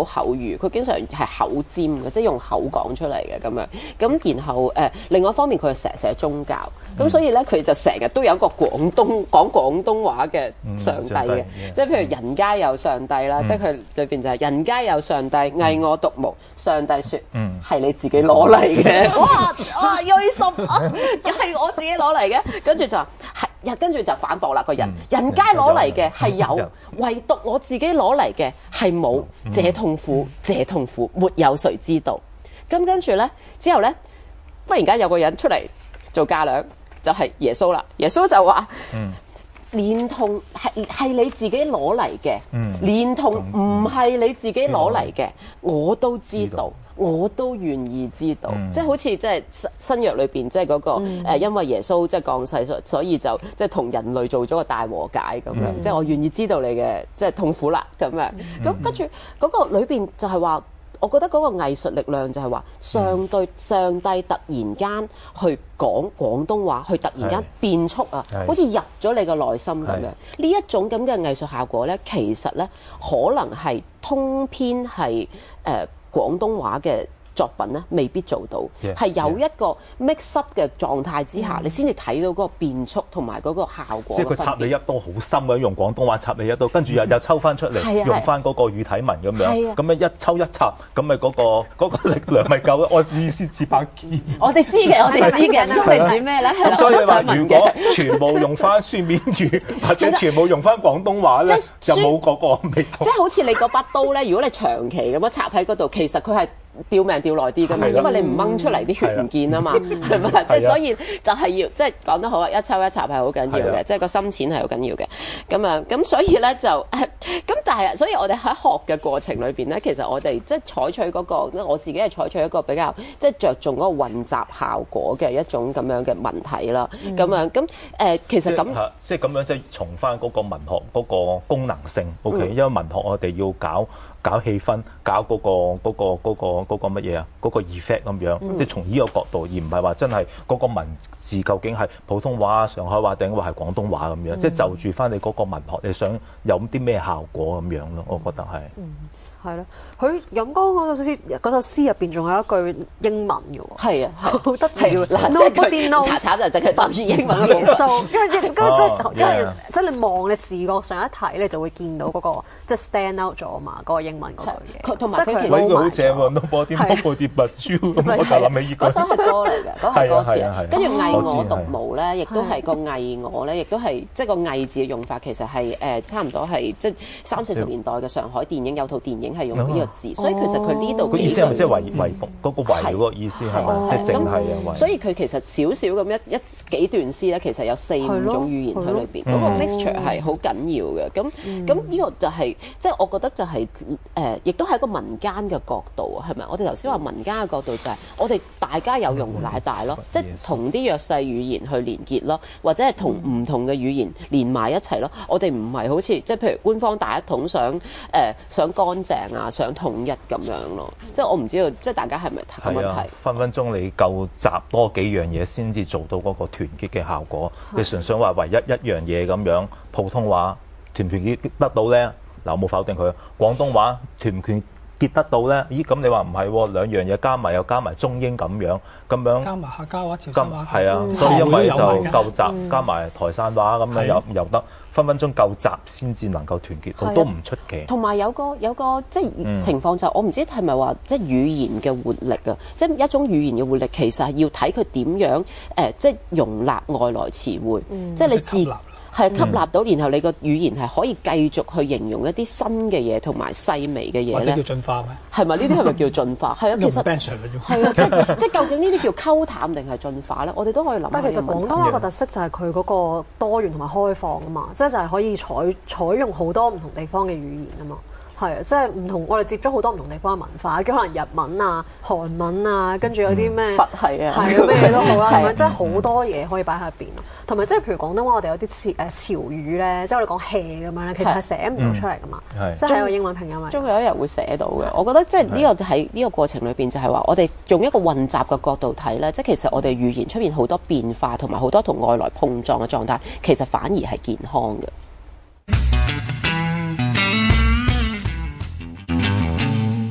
口語，佢經常係口尖嘅，即係用口講出嚟嘅咁樣。咁然後誒、呃，另外一方面佢係成日寫宗教，咁、嗯、所以咧佢就成日都有一個廣東講廣東話嘅上帝嘅，嗯、即係譬如人皆有上帝啦，嗯、即係佢裏邊就係人皆有上帝，偽、嗯、我獨無。上帝説：係、嗯、你自己攞嚟嘅。哇！啊，銳心啊，係我自己攞嚟嘅。跟住就話係，跟住就反駁啦個人。嗯、人皆攞嚟嘅係有，嗯、唯獨我自己攞嚟嘅係冇。這痛苦，這痛苦，沒有誰知道。咁跟住咧，之後咧，忽然間有個人出嚟做嫁娘，就係、是、耶穌啦。耶穌就話：嗯，連同係係你自己攞嚟嘅，嗯，連同唔係你自己攞嚟嘅，我都知道。我都願意知道，嗯、即係好似即係新新約裏邊即係嗰個、嗯呃、因為耶穌即係降世，所以就即係同人類做咗個大和解咁樣，嗯、即係我願意知道你嘅即係痛苦啦咁樣。咁跟住嗰個裏邊就係話，我覺得嗰個藝術力量就係話，上對、嗯、上帝突然間去講廣東話，去突然間變速啊，好似入咗你個內心咁樣。呢一種咁嘅藝術效果咧，其實咧可能係通篇係誒。呃廣東話嘅作品咧，未必做到，係 Yeah, 有一個 mix up 嘅狀態之下，yeah. 你先至睇到嗰個變速同埋嗰個效果。即係佢插你一刀好深嘅，用廣東話插你一刀，跟住又又抽翻出嚟，嗯、用翻嗰個語體文咁樣，咁樣、啊、一抽一插，咁咪嗰個嗰個力量咪夠咯？我意思似把劍。我哋知嘅，我哋知嘅，都係指咩咧？咁所以話，如果全部用翻書面語，或者全部用翻廣東話咧，就冇嗰個味道。即係好似你嗰把刀咧，如果你長期咁樣插喺嗰度，其實佢係吊命吊耐啲㗎嘛，因為你唔掹出嚟啲血唔見啊嘛，係咪？即係所以就係要即係講得好啊，一抽一插係好緊要嘅，即係個深淺係好緊要嘅。咁啊，咁所以咧就咁，但係所以我哋喺學嘅過程裏邊咧，其實我哋即係採取嗰個，我自己係採取一個比較即係着重嗰個混雜效果嘅一種咁樣嘅文體啦。咁啊，咁誒其實咁即係咁樣即係從翻嗰個文學嗰個功能性 ，OK，因為文學我哋要搞。搞氣氛，搞嗰、嗰個嗰、嗰個嗰、嗰個嗰、嗰個乜嘢啊？嗰、嗰個 effect 咁樣，嗯、即係從呢個角度，而唔係話真係嗰個文字究竟係普通話、上海話定話係廣東話咁樣，嗯、即係就住翻你嗰個文學，你想有啲咩效果咁樣咯？我覺得係。嗯係咯，佢飲歌嗰首詩，嗰首詩入邊仲有一句英文嘅喎。係啊，好得意喎！嗱，即係佢查查就淨係答住英文嘅元素，因為因為即係因為即係你望你視覺上一睇，你就會見到嗰個即係 stand out 咗嘛，嗰個英文嗰句嘢。佢同埋佢其實好正喎，Nobody Nobody But You，咁我就諗起呢句。嗰首係歌嚟嘅，嗰係歌詞。跟住偽我獨無咧，亦都係個偽我咧，亦都係即係個偽字嘅用法，其實係誒差唔多係即係三四十年代嘅上海電影有套電影。係用呢個字，所以其實佢呢度個意思係咪即係唯唯嗰個唯嗰個意思係咪？即係淨係啊！所以佢其實少少咁一一幾段詩咧，其實有四五種語言喺裏邊，嗰個 mixture 係好緊要嘅。咁咁呢個就係即係我覺得就係誒，亦都係一個民間嘅角度啊，係咪？我哋頭先話民間嘅角度就係我哋大家有容乃大咯，即係同啲弱勢語言去連結咯，或者係同唔同嘅語言連埋一齊咯。我哋唔係好似即係譬如官方大一統想誒想乾淨。啊，想統一咁樣咯，即係我唔知道，即係大家係咪咁樣睇？分分鐘你夠集多幾樣嘢先至做到嗰個團結嘅效果。你純粹話唯一一樣嘢咁樣，普通話團唔團結得到咧？嗱，我冇否定佢。廣東話團唔團結得到咧？咦，咁你話唔係喎？兩樣嘢加埋又加埋中英咁樣，咁樣加埋客家話、潮州話，係啊，所以因為就夠集，加埋台山話咁樣又又得。分分鐘夠集先至能夠團結到，都唔出奇。同埋有個有個即係情況就係，我唔知係咪話即係語言嘅活力啊，即係一種語言嘅活力，其實係要睇佢點樣誒，即係容納外來詞彙，即係你自係吸納到，然後你個語言係可以繼續去形容一啲新嘅嘢同埋細微嘅嘢咧。叫進化咩？係咪呢啲係咪叫進化？係啊，其實係啊，即係即係究竟呢啲叫溝淡定係進化咧？我哋都可以諗。但係其實廣東話個特色就係佢嗰個多元同埋開放啊嘛，即係就係可以採採用好多唔同地方嘅語言啊嘛。係啊，即係唔同，我哋接觸好多唔同地方嘅文化，跟可能日文啊、韓文啊，跟住有啲咩佛系啊，係啊，咩嘢都好啦，係咪？即係好多嘢可以擺喺入邊咯。同埋即係譬如廣東話，我哋有啲潮誒潮語咧，即係我哋講 hea 咁樣咧，其實係寫唔到出嚟噶嘛，即係個英文拼音啊。終有一日會寫到嘅，我覺得即係呢個喺呢個過程裏邊就係話，我哋用一個混雜嘅角度睇咧，即係其實我哋語言出現好多變化，同埋好多同外來碰撞嘅狀態，其實反而係健康嘅。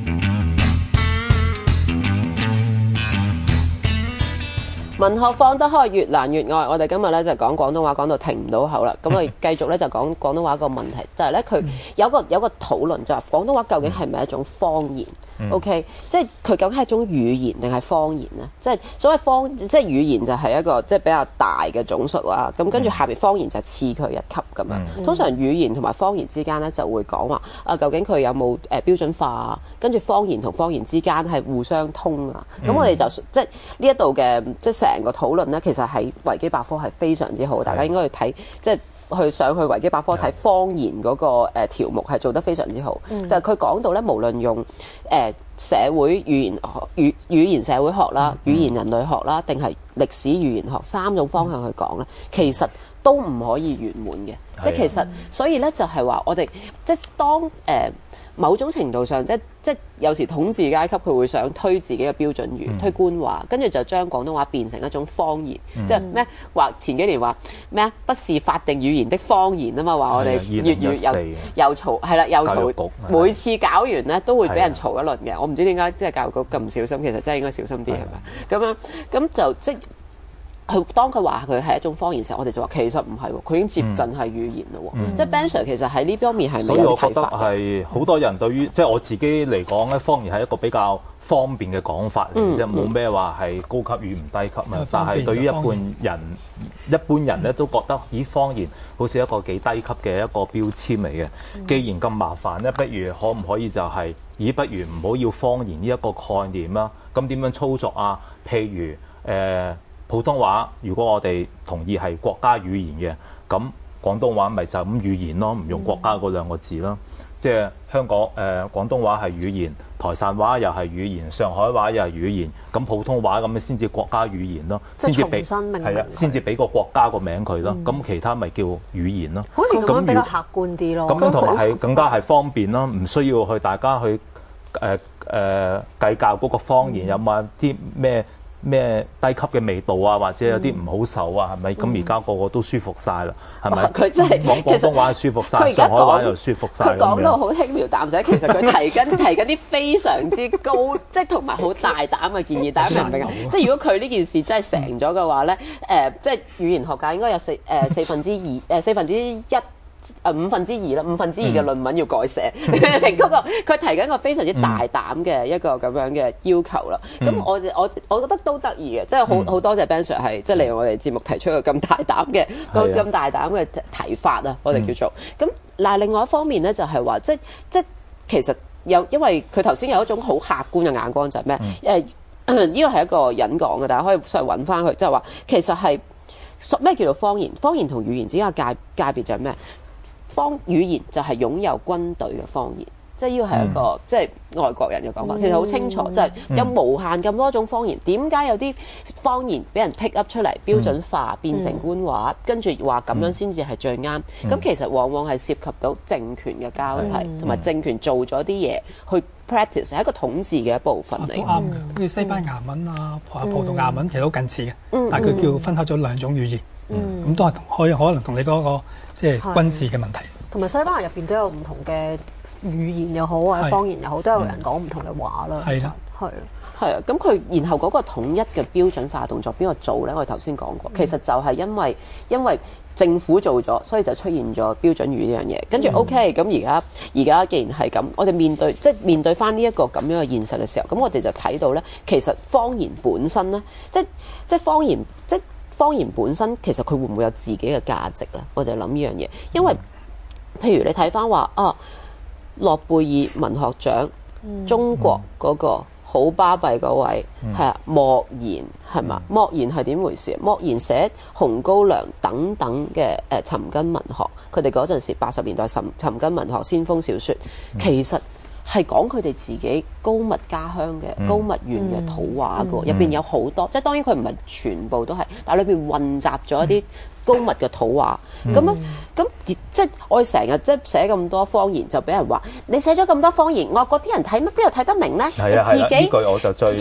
文學放得開，越難越愛。我哋今日咧就講廣東話，講到停唔到口啦。咁我哋繼續咧就講廣東話個問題，就係咧佢有個有個討論，就係廣東話究竟係咪一種方言？嗯、OK，即係佢究竟係一種語言定係方言咧？即係所謂方，即係語言就係一個即係比較大嘅總數啦。咁跟住下邊方言就係次佢一級咁樣。嗯、通常語言同埋方言之間咧就會講話啊，究竟佢有冇誒標準化啊？跟住方言同方言之間係互相通啊。咁、嗯、我哋就即係呢一度嘅即係成個討論咧，其實喺維基百科係非常之好，大家應該去睇即係。去上去維基百科睇方言嗰個誒條目係做得非常之好，嗯、就係佢講到咧，無論用誒社會語言學語語言社會學啦、語言人類學啦，定係歷史語言學三種方向去講咧，其實都唔可以圓滿嘅。即係其實，所以咧就係話我哋即係當誒。呃某種程度上，即即有時統治階級佢會想推自己嘅標準語，嗯、推官話，跟住就將廣東話變成一種方言，嗯、即係咩話？前幾年話咩啊？不是法定語言的方言啊嘛，話我哋粵語又又嘈，係啦，又嘈，每次搞完咧都會俾人嘈一輪嘅。我唔知點解即係教育局咁小心，其實真係應該小心啲係咪？咁樣咁就即。佢當佢話佢係一種方言時候，我哋就話其實唔係喎，佢已經接近係語言咯喎。嗯、即係 Ben Sir 其實喺呢方面係咪有睇法？所以我覺得係好多人對於即係我自己嚟講咧，方言係一個比較方便嘅講法嚟嘅啫，冇咩話係高級與唔低級啊。嗯、但係對於一般人，一般人咧都覺得咦，方言好似一個幾低級嘅一個標籤嚟嘅。嗯、既然咁麻煩咧，不如可唔可以就係、是、咦，不如唔好要，要方言呢一個概念啦？咁點樣操作啊？譬如誒。呃普通話，如果我哋同意係國家語言嘅，咁廣東話咪就咁語言咯，唔用國家嗰兩個字咯。嗯、即係香港誒、呃、廣東話係語言，台山話又係語言，上海話又係語言，咁普通話咁先至國家語言咯，先至俾係啊，先至俾個國家個名佢咯。咁、嗯、其他咪叫語言咯。 好似咁樣比較客觀啲咯。 咁樣同埋係更加係方便咯，唔需要去大家去誒誒、呃呃、計較嗰個方言有冇啲咩。咩低級嘅味道啊，或者有啲唔好受啊，係咪？咁而家個個都舒服晒啦，係咪？ 佢真係講廣東話舒服晒，上海話又舒服晒。 佢講到好輕描淡寫，其實佢提緊提緊啲非常之高，即係同埋好大膽嘅建議。大家明唔明啊？即係如果佢呢件事真係成咗嘅話咧，誒、呃，即係語言學界應該有四誒、呃、四分之二誒、呃、四分之一。誒五分之二啦，五分之二嘅論文要改寫，明嗰個佢提緊一個非常之大膽嘅一個咁樣嘅要求啦。咁、嗯、我我我覺得都得意嘅，即係好好多謝 Ben Sir 係即係利用我哋節目提出個咁大膽嘅咁咁大膽嘅提法啊，我哋叫做咁。嗱、嗯，另外一方面咧就係話，即即其實有因為佢頭先有一種好客觀嘅眼光就係咩？誒呢個係一個人講嘅，大家可以上去揾翻佢，即係話其實係咩叫做方言？方言同語言之間嘅界界別就係咩？方語言就係擁有軍隊嘅方言，即係呢個係一個、嗯、即係外國人嘅講法，其實好清楚，就係、是、有無限咁多種方言。點解有啲方言俾人 pick up 出嚟標準化，嗯、變成官話，跟住話咁樣先至係最啱？咁、嗯、其實往往係涉及到政權嘅交替，同埋、嗯、政權做咗啲嘢去 practice，係一個統治嘅一部分嚟。啱嘅，好似西班牙文啊、葡萄牙文其實好近似嘅，嗯、但係佢叫分開咗兩種語言。咁、嗯、都係可以可能同你嗰、那個即係軍事嘅問題。同埋西班牙入邊都有唔同嘅語言又好或者方言又好，都有人講唔同嘅話啦。係啦，係係啊。咁佢然後嗰個統一嘅標準化動作邊個做咧？我哋頭先講過，其實就係因為因為政府做咗，所以就出現咗標準語呢樣嘢。跟住 OK，咁而家而家既然係咁，我哋面對即係面對翻呢一個咁樣嘅現實嘅時候，咁我哋就睇到咧，其實方言本身咧，即即係方言即係方言本身，其實佢會唔會有自己嘅價值咧？我就諗呢樣嘢，因為。譬如你睇翻話啊，諾貝爾文學獎，嗯、中國嗰個好巴閉嗰位係啊、嗯、莫言係嘛？嗯、莫言係點回事？莫言寫《紅高粱》等等嘅誒尋根文學，佢哋嗰陣時八十年代尋尋根文學先鋒小説，嗯、其實係講佢哋自己高密家鄉嘅、嗯、高密縣嘅土話嘅，入邊、嗯、有好多，即係當然佢唔係全部都係，但係裏邊混雜咗一啲。高密嘅土話，咁樣咁即係我哋成日即係寫咁多方言，就俾人話你寫咗咁多方言，外國啲人睇乜邊度睇得明咧？係啊係啊，呢句我就最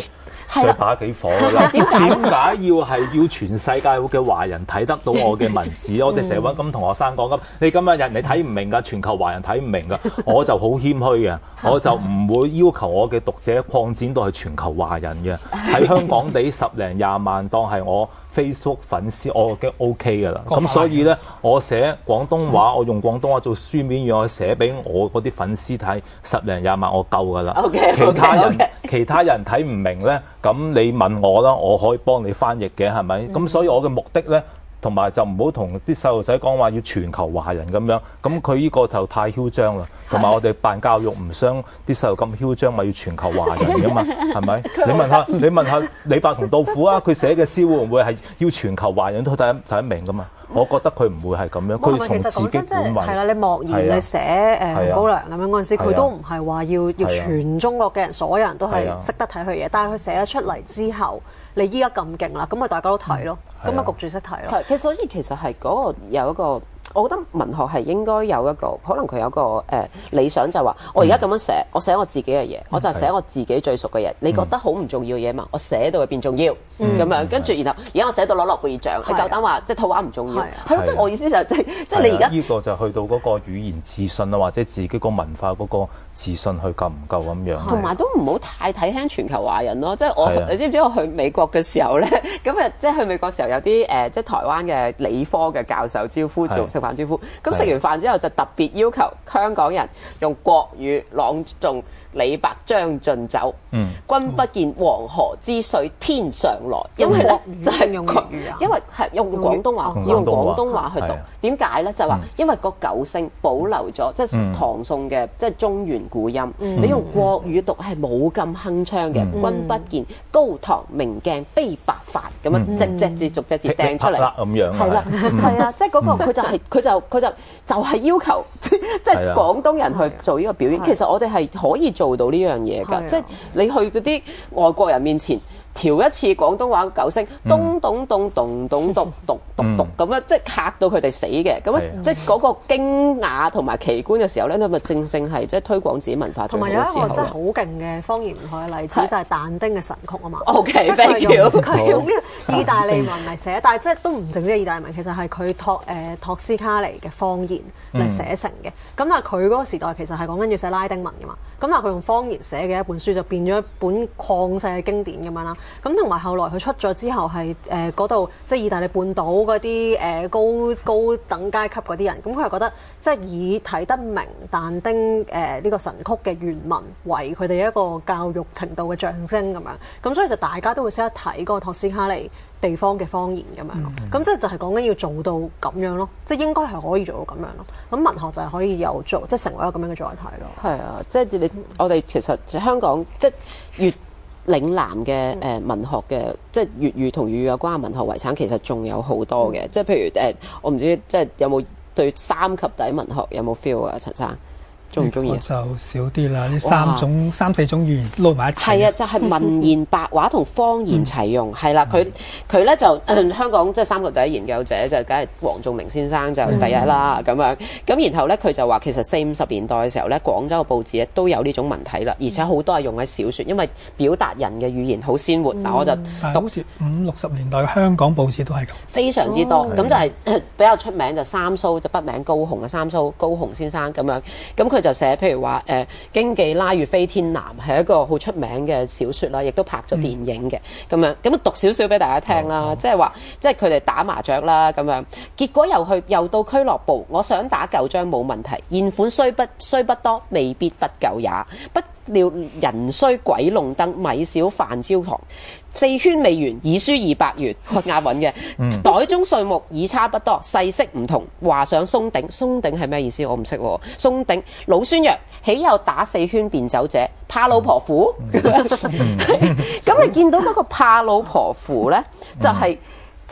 再把幾火啦。點解要係要全世界嘅華人睇得到我嘅文字？我哋成日揾咁同學生講咁，你今日人你睇唔明㗎，全球華人睇唔明㗎，我就好謙虛嘅，我就唔會要求我嘅讀者擴展到係全球華人嘅，喺香港地十零廿萬當係我 Facebook 粉絲，我已經 OK 㗎啦。咁所以咧，我寫廣東話，我用廣東話做書面語，我寫俾我嗰啲粉絲睇，十零廿萬我夠㗎啦。 Okay, 其他人 okay, okay. 其他人睇唔明咧，咁你問我啦，我可以幫你翻譯嘅，係咪？咁、嗯、所以我嘅目的咧，同埋就唔好同啲細路仔講話要全球華人咁樣，咁佢呢個就太囂張啦。同埋我哋辦教育唔想啲細路咁囂張，咪要全球華人噶嘛，係咪？你問下，你問下李白同杜甫啊，佢寫嘅詩會唔會係要全球華人都睇得睇得明噶嘛？我覺得佢唔會係咁樣，佢從自己本位。 係啦，你莫言你寫誒高粱咁樣嗰陣時，佢都唔係話要要全中國嘅人所有人都係識得睇佢嘢，但係佢寫咗出嚟之後，你依家咁勁啦，咁咪大家都睇咯，咁咪焗住識睇咯。 係，其實所以其實係嗰個有一個。我覺得文學係應該有一個，可能佢有一個誒、呃、理想，就係話我而家咁樣寫，我寫我自己嘅嘢，我就寫我自己最熟嘅嘢。你覺得好唔重要嘅嘢嘛？我寫到佢變重要，咁、嗯、樣跟住，然後而家我寫到攞諾貝爾獎，你夠膽話即係套話唔重要？係咯，即係我意思就係即係即係你而家呢個就去到嗰個語言自信啊，或者自己個文化嗰個自信去夠唔夠咁樣？ 同埋都唔好太睇輕全球華人咯。即係我你知唔知我去美國嘅時候咧，咁誒即係去美國嘅時候有啲誒、呃、即係台灣嘅理科嘅教授招呼做食飯招呼，咁食完飯之後就特別要求香港人用國語朗誦李白《將進酒》，嗯，君不見黃河之水天上來，因為咧就係用粵語啊，因為係用廣東話，要用廣東話去讀。點解咧？就係話因為個九聲保留咗，即係唐宋嘅即係中原古音。你用國語讀係冇咁鏗鏘嘅。君不見高堂明鏡悲白髮咁樣，隻隻字逐隻字掟出嚟咁樣。 係啦，係啊，即係嗰個佢就係佢就佢就就係要求即係廣東人去做呢個表演。其實我哋係可以做到呢樣嘢㗎，即係你去嗰啲外國人面前調一次廣東話嘅九聲，咚咚咚咚咚咚咚咚咚咁樣，即係嚇到佢哋死嘅。咁樣即係嗰個驚訝同埋奇觀嘅時候咧，咁咪正正係即係推廣自己文化最好嘅時候。 同埋有一個真係好勁嘅方言文學嘅例子，就係但丁嘅神曲啊嘛。 OK，thank you。 佢用呢個意大利文嚟寫，但係即係都唔淨止係意大利文，其實係佢托誒托斯卡尼嘅方言嚟寫成嘅。咁但係佢嗰個時代其實係講緊要寫拉丁文㗎嘛。咁但係佢用方言寫嘅一本書就變咗一本曠世嘅經典咁樣啦。咁同埋後來佢出咗之後係誒嗰度即係意大利半島嗰啲誒高高等階級嗰啲人，咁佢係覺得即係以睇得明但丁誒呢、呃這個神曲嘅原文為佢哋一個教育程度嘅象徵咁樣。咁所以就大家都會識得睇嗰個托斯卡尼地方嘅方言咁樣咯。咁、嗯、即係就係講緊要做到咁樣咯，即係應該係可以做到咁樣咯。咁文學就係可以有做，即係成為一個咁樣嘅載體咯。 係啊，即係你我哋其實香港即係越嶺南嘅誒文學嘅，即係粵語同粵語有關嘅文學遺產，其實仲有好多嘅。即係譬如誒，我唔知即係有冇對三級底文學有冇 feel 啊，陳生？中唔中意？ 就少啲啦，呢三種三四種語言撈埋一齊。 係啊，就係、是、文言白話同方言齊用，係、嗯、啦。佢佢咧就、呃、香港即係三個第一研究者就梗係黃仲明先生就第一啦咁、嗯、樣。咁然後咧佢就話其實四五十年代嘅時候咧，廣州嘅報紙咧都有呢種文體啦，而且好多係用喺小説，因為表達人嘅語言好鮮活。嗱、嗯，我就讀五六十年代嘅香港報紙都係咁， 非常之多。咁、哦、就係、是、比較出名就三蘇，就筆名高雄嘅三蘇高雄先生咁樣。咁佢就寫譬如話誒、呃《經紀拉越飛天南》係一個好出名嘅小説啦，亦都拍咗電影嘅咁、嗯、樣。咁啊讀少少俾大家聽啦，即係話即係佢哋打麻雀啦咁樣，結果又去又到俱樂部，我想打舊張冇問題，現款雖不雖不多，未必忽舊也。不料人須鬼弄燈，米少飯焦糖。四圈未完，已輸二百元，押韻嘅。袋中歲目已差不多，細色唔同。話上鬆頂，鬆頂係咩意思？我唔識喎。鬆頂老孫曰：豈有打四圈便走者？怕老婆苦。咁、嗯、你見到嗰個怕老婆苦咧，就係、是、即係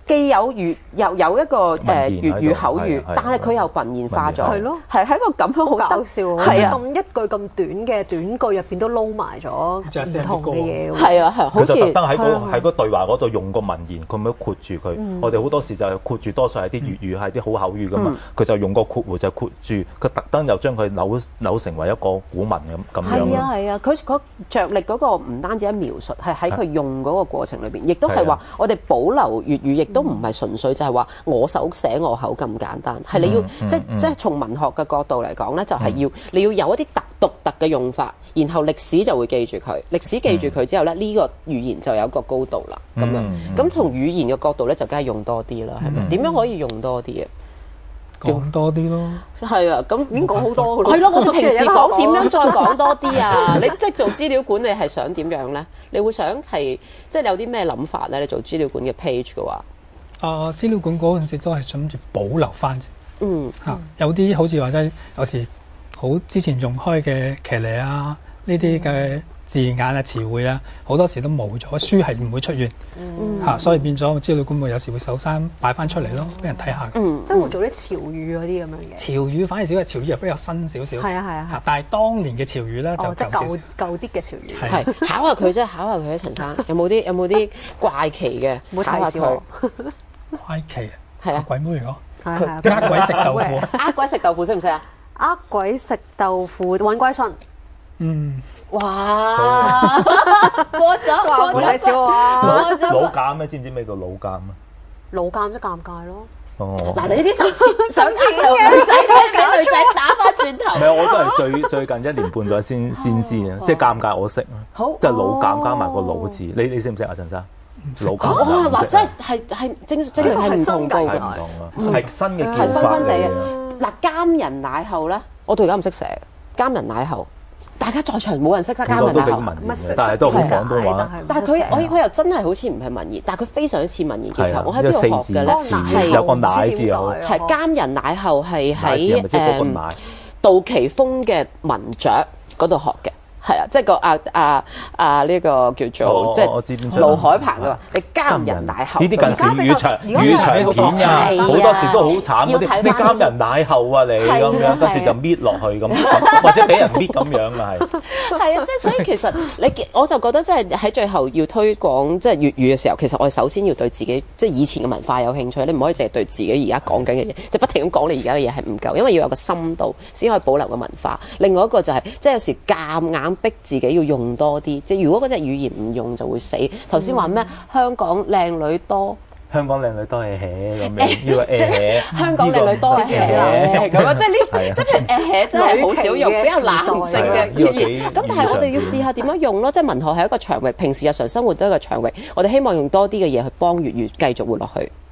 既有粵又有一個誒粵語口語，但係佢又文言化咗，係咯，係喺個咁樣好搞笑，係啊，咁一句咁短嘅短句入邊都撈埋咗唔同嘅嘢， 係啊係，好似佢就特登喺嗰喺嗰對話嗰度用個文言，佢咪括住佢。我哋好多時就係括住，多數係啲粵語係啲好口語噶嘛，佢就用個括弧就括住，佢特登又將佢扭扭成為一個古文咁咁樣。 係啊係啊，佢佢着力嗰個唔單止喺描述，係喺佢用嗰個過程裏邊，亦都係話我哋保留粵語，亦都唔係純粹就係話我手寫我口咁簡單，係你要即即係從文學嘅角度嚟講咧，就係要你要有一啲特獨特嘅用法，然後歷史就會記住佢，歷史記住佢之後咧，呢個語言就有一個高度啦。咁樣咁從語言嘅角度咧，就梗係用多啲啦，係咪？點樣可以用多啲啊？ 講多啲咯。 係啊，咁已經講好多㗎啦。 係咯，我哋平時講點樣再講多啲啊？你即係做資料館，你係想點樣咧？你會想係即係有啲咩諗法咧？你做資料館嘅 page 嘅話， 啊，資料館嗰陣時都係諗住保留翻先。 嗯， 嚇，有啲好似話齋，有時好之前用開嘅騎呢啊，呢啲嘅字眼啊、詞彙啊，好多時都冇咗，書係唔會出現嚇、嗯啊，所以變咗資料館會有時會手生擺翻出嚟咯，俾人睇下。 嗯， 即係會做啲潮語嗰啲咁樣嘅。 潮語反而少，潮語又比較新少少。 係啊係啊係。 但係當年嘅潮語咧就舊少少。 即係舊舊啲嘅潮語。 係考下佢啫，考下佢啊，陳生有冇啲有冇啲怪奇嘅？ 冇提示我。 怪奇啊！ 係啊， 鬼妹嚟講。 係啊。 呃鬼食豆腐。 呃鬼食豆腐識唔識啊？ 呃鬼食豆腐揾歸信。 嗯。 哇！過咗過咗少啊！ 老監咩？知唔知咩叫老監啊？ 老監即係尷尬咯。 哦。 嗱，你呢啲就想呃女仔嘅女仔打翻轉頭。 唔係，我都係最最近一年半載先先知啊！即係尷尬，我識啊。 好。 即係老監加埋個老字，你你識唔識啊，陳生？老監。 哇！嗱，真係係係正正係唔同步嘅， 係唔同啊，係新嘅叫法嚟嘅。 係新新地嘅。嗱，監人奶後咧，我到而家唔識寫監人奶後。大家在場冇人識得監人奶後， 但係都好廣東話。 但係佢我佢又真係好似唔係文言，但係佢非常似文言結構。我喺邊度學嘅咧？ 係有個奶字啊， 係監人奶後係喺誒杜琪峰嘅文雀嗰度學嘅。係啊，即係個啊啊啊呢個叫做即係盧海鵬嘅話，你監人奶後呢啲近時語長語長片啊，好多時都好慘嗰啲，你監人奶後啊你咁樣，跟住就搣落去咁，或者俾人搣咁樣啊係。 係啊，即係所以其實你我就覺得即係喺最後要推廣即係粵語嘅時候，其實我哋首先要對自己即係以前嘅文化有興趣，你唔可以淨係對自己而家講緊嘅嘢，即係不停咁講你而家嘅嘢係唔夠，因為要有個深度先可以保留個文化。另外一個就係即係有時夾硬逼自己要用多啲，即係如果嗰隻語言唔用就會死。頭先話咩？香港靚女多， 香港靚女多係 hea 咁樣，要係 hea。 香港靚女多係 hea 咁啊！即係呢，即係譬如 hea 真係好少用，比較男性嘅語言。咁但係我哋要試下點樣用咯，即係文學係一個場域，平時日常生活都係一個場域。我哋希望用多啲嘅嘢去幫粵語繼續活落去。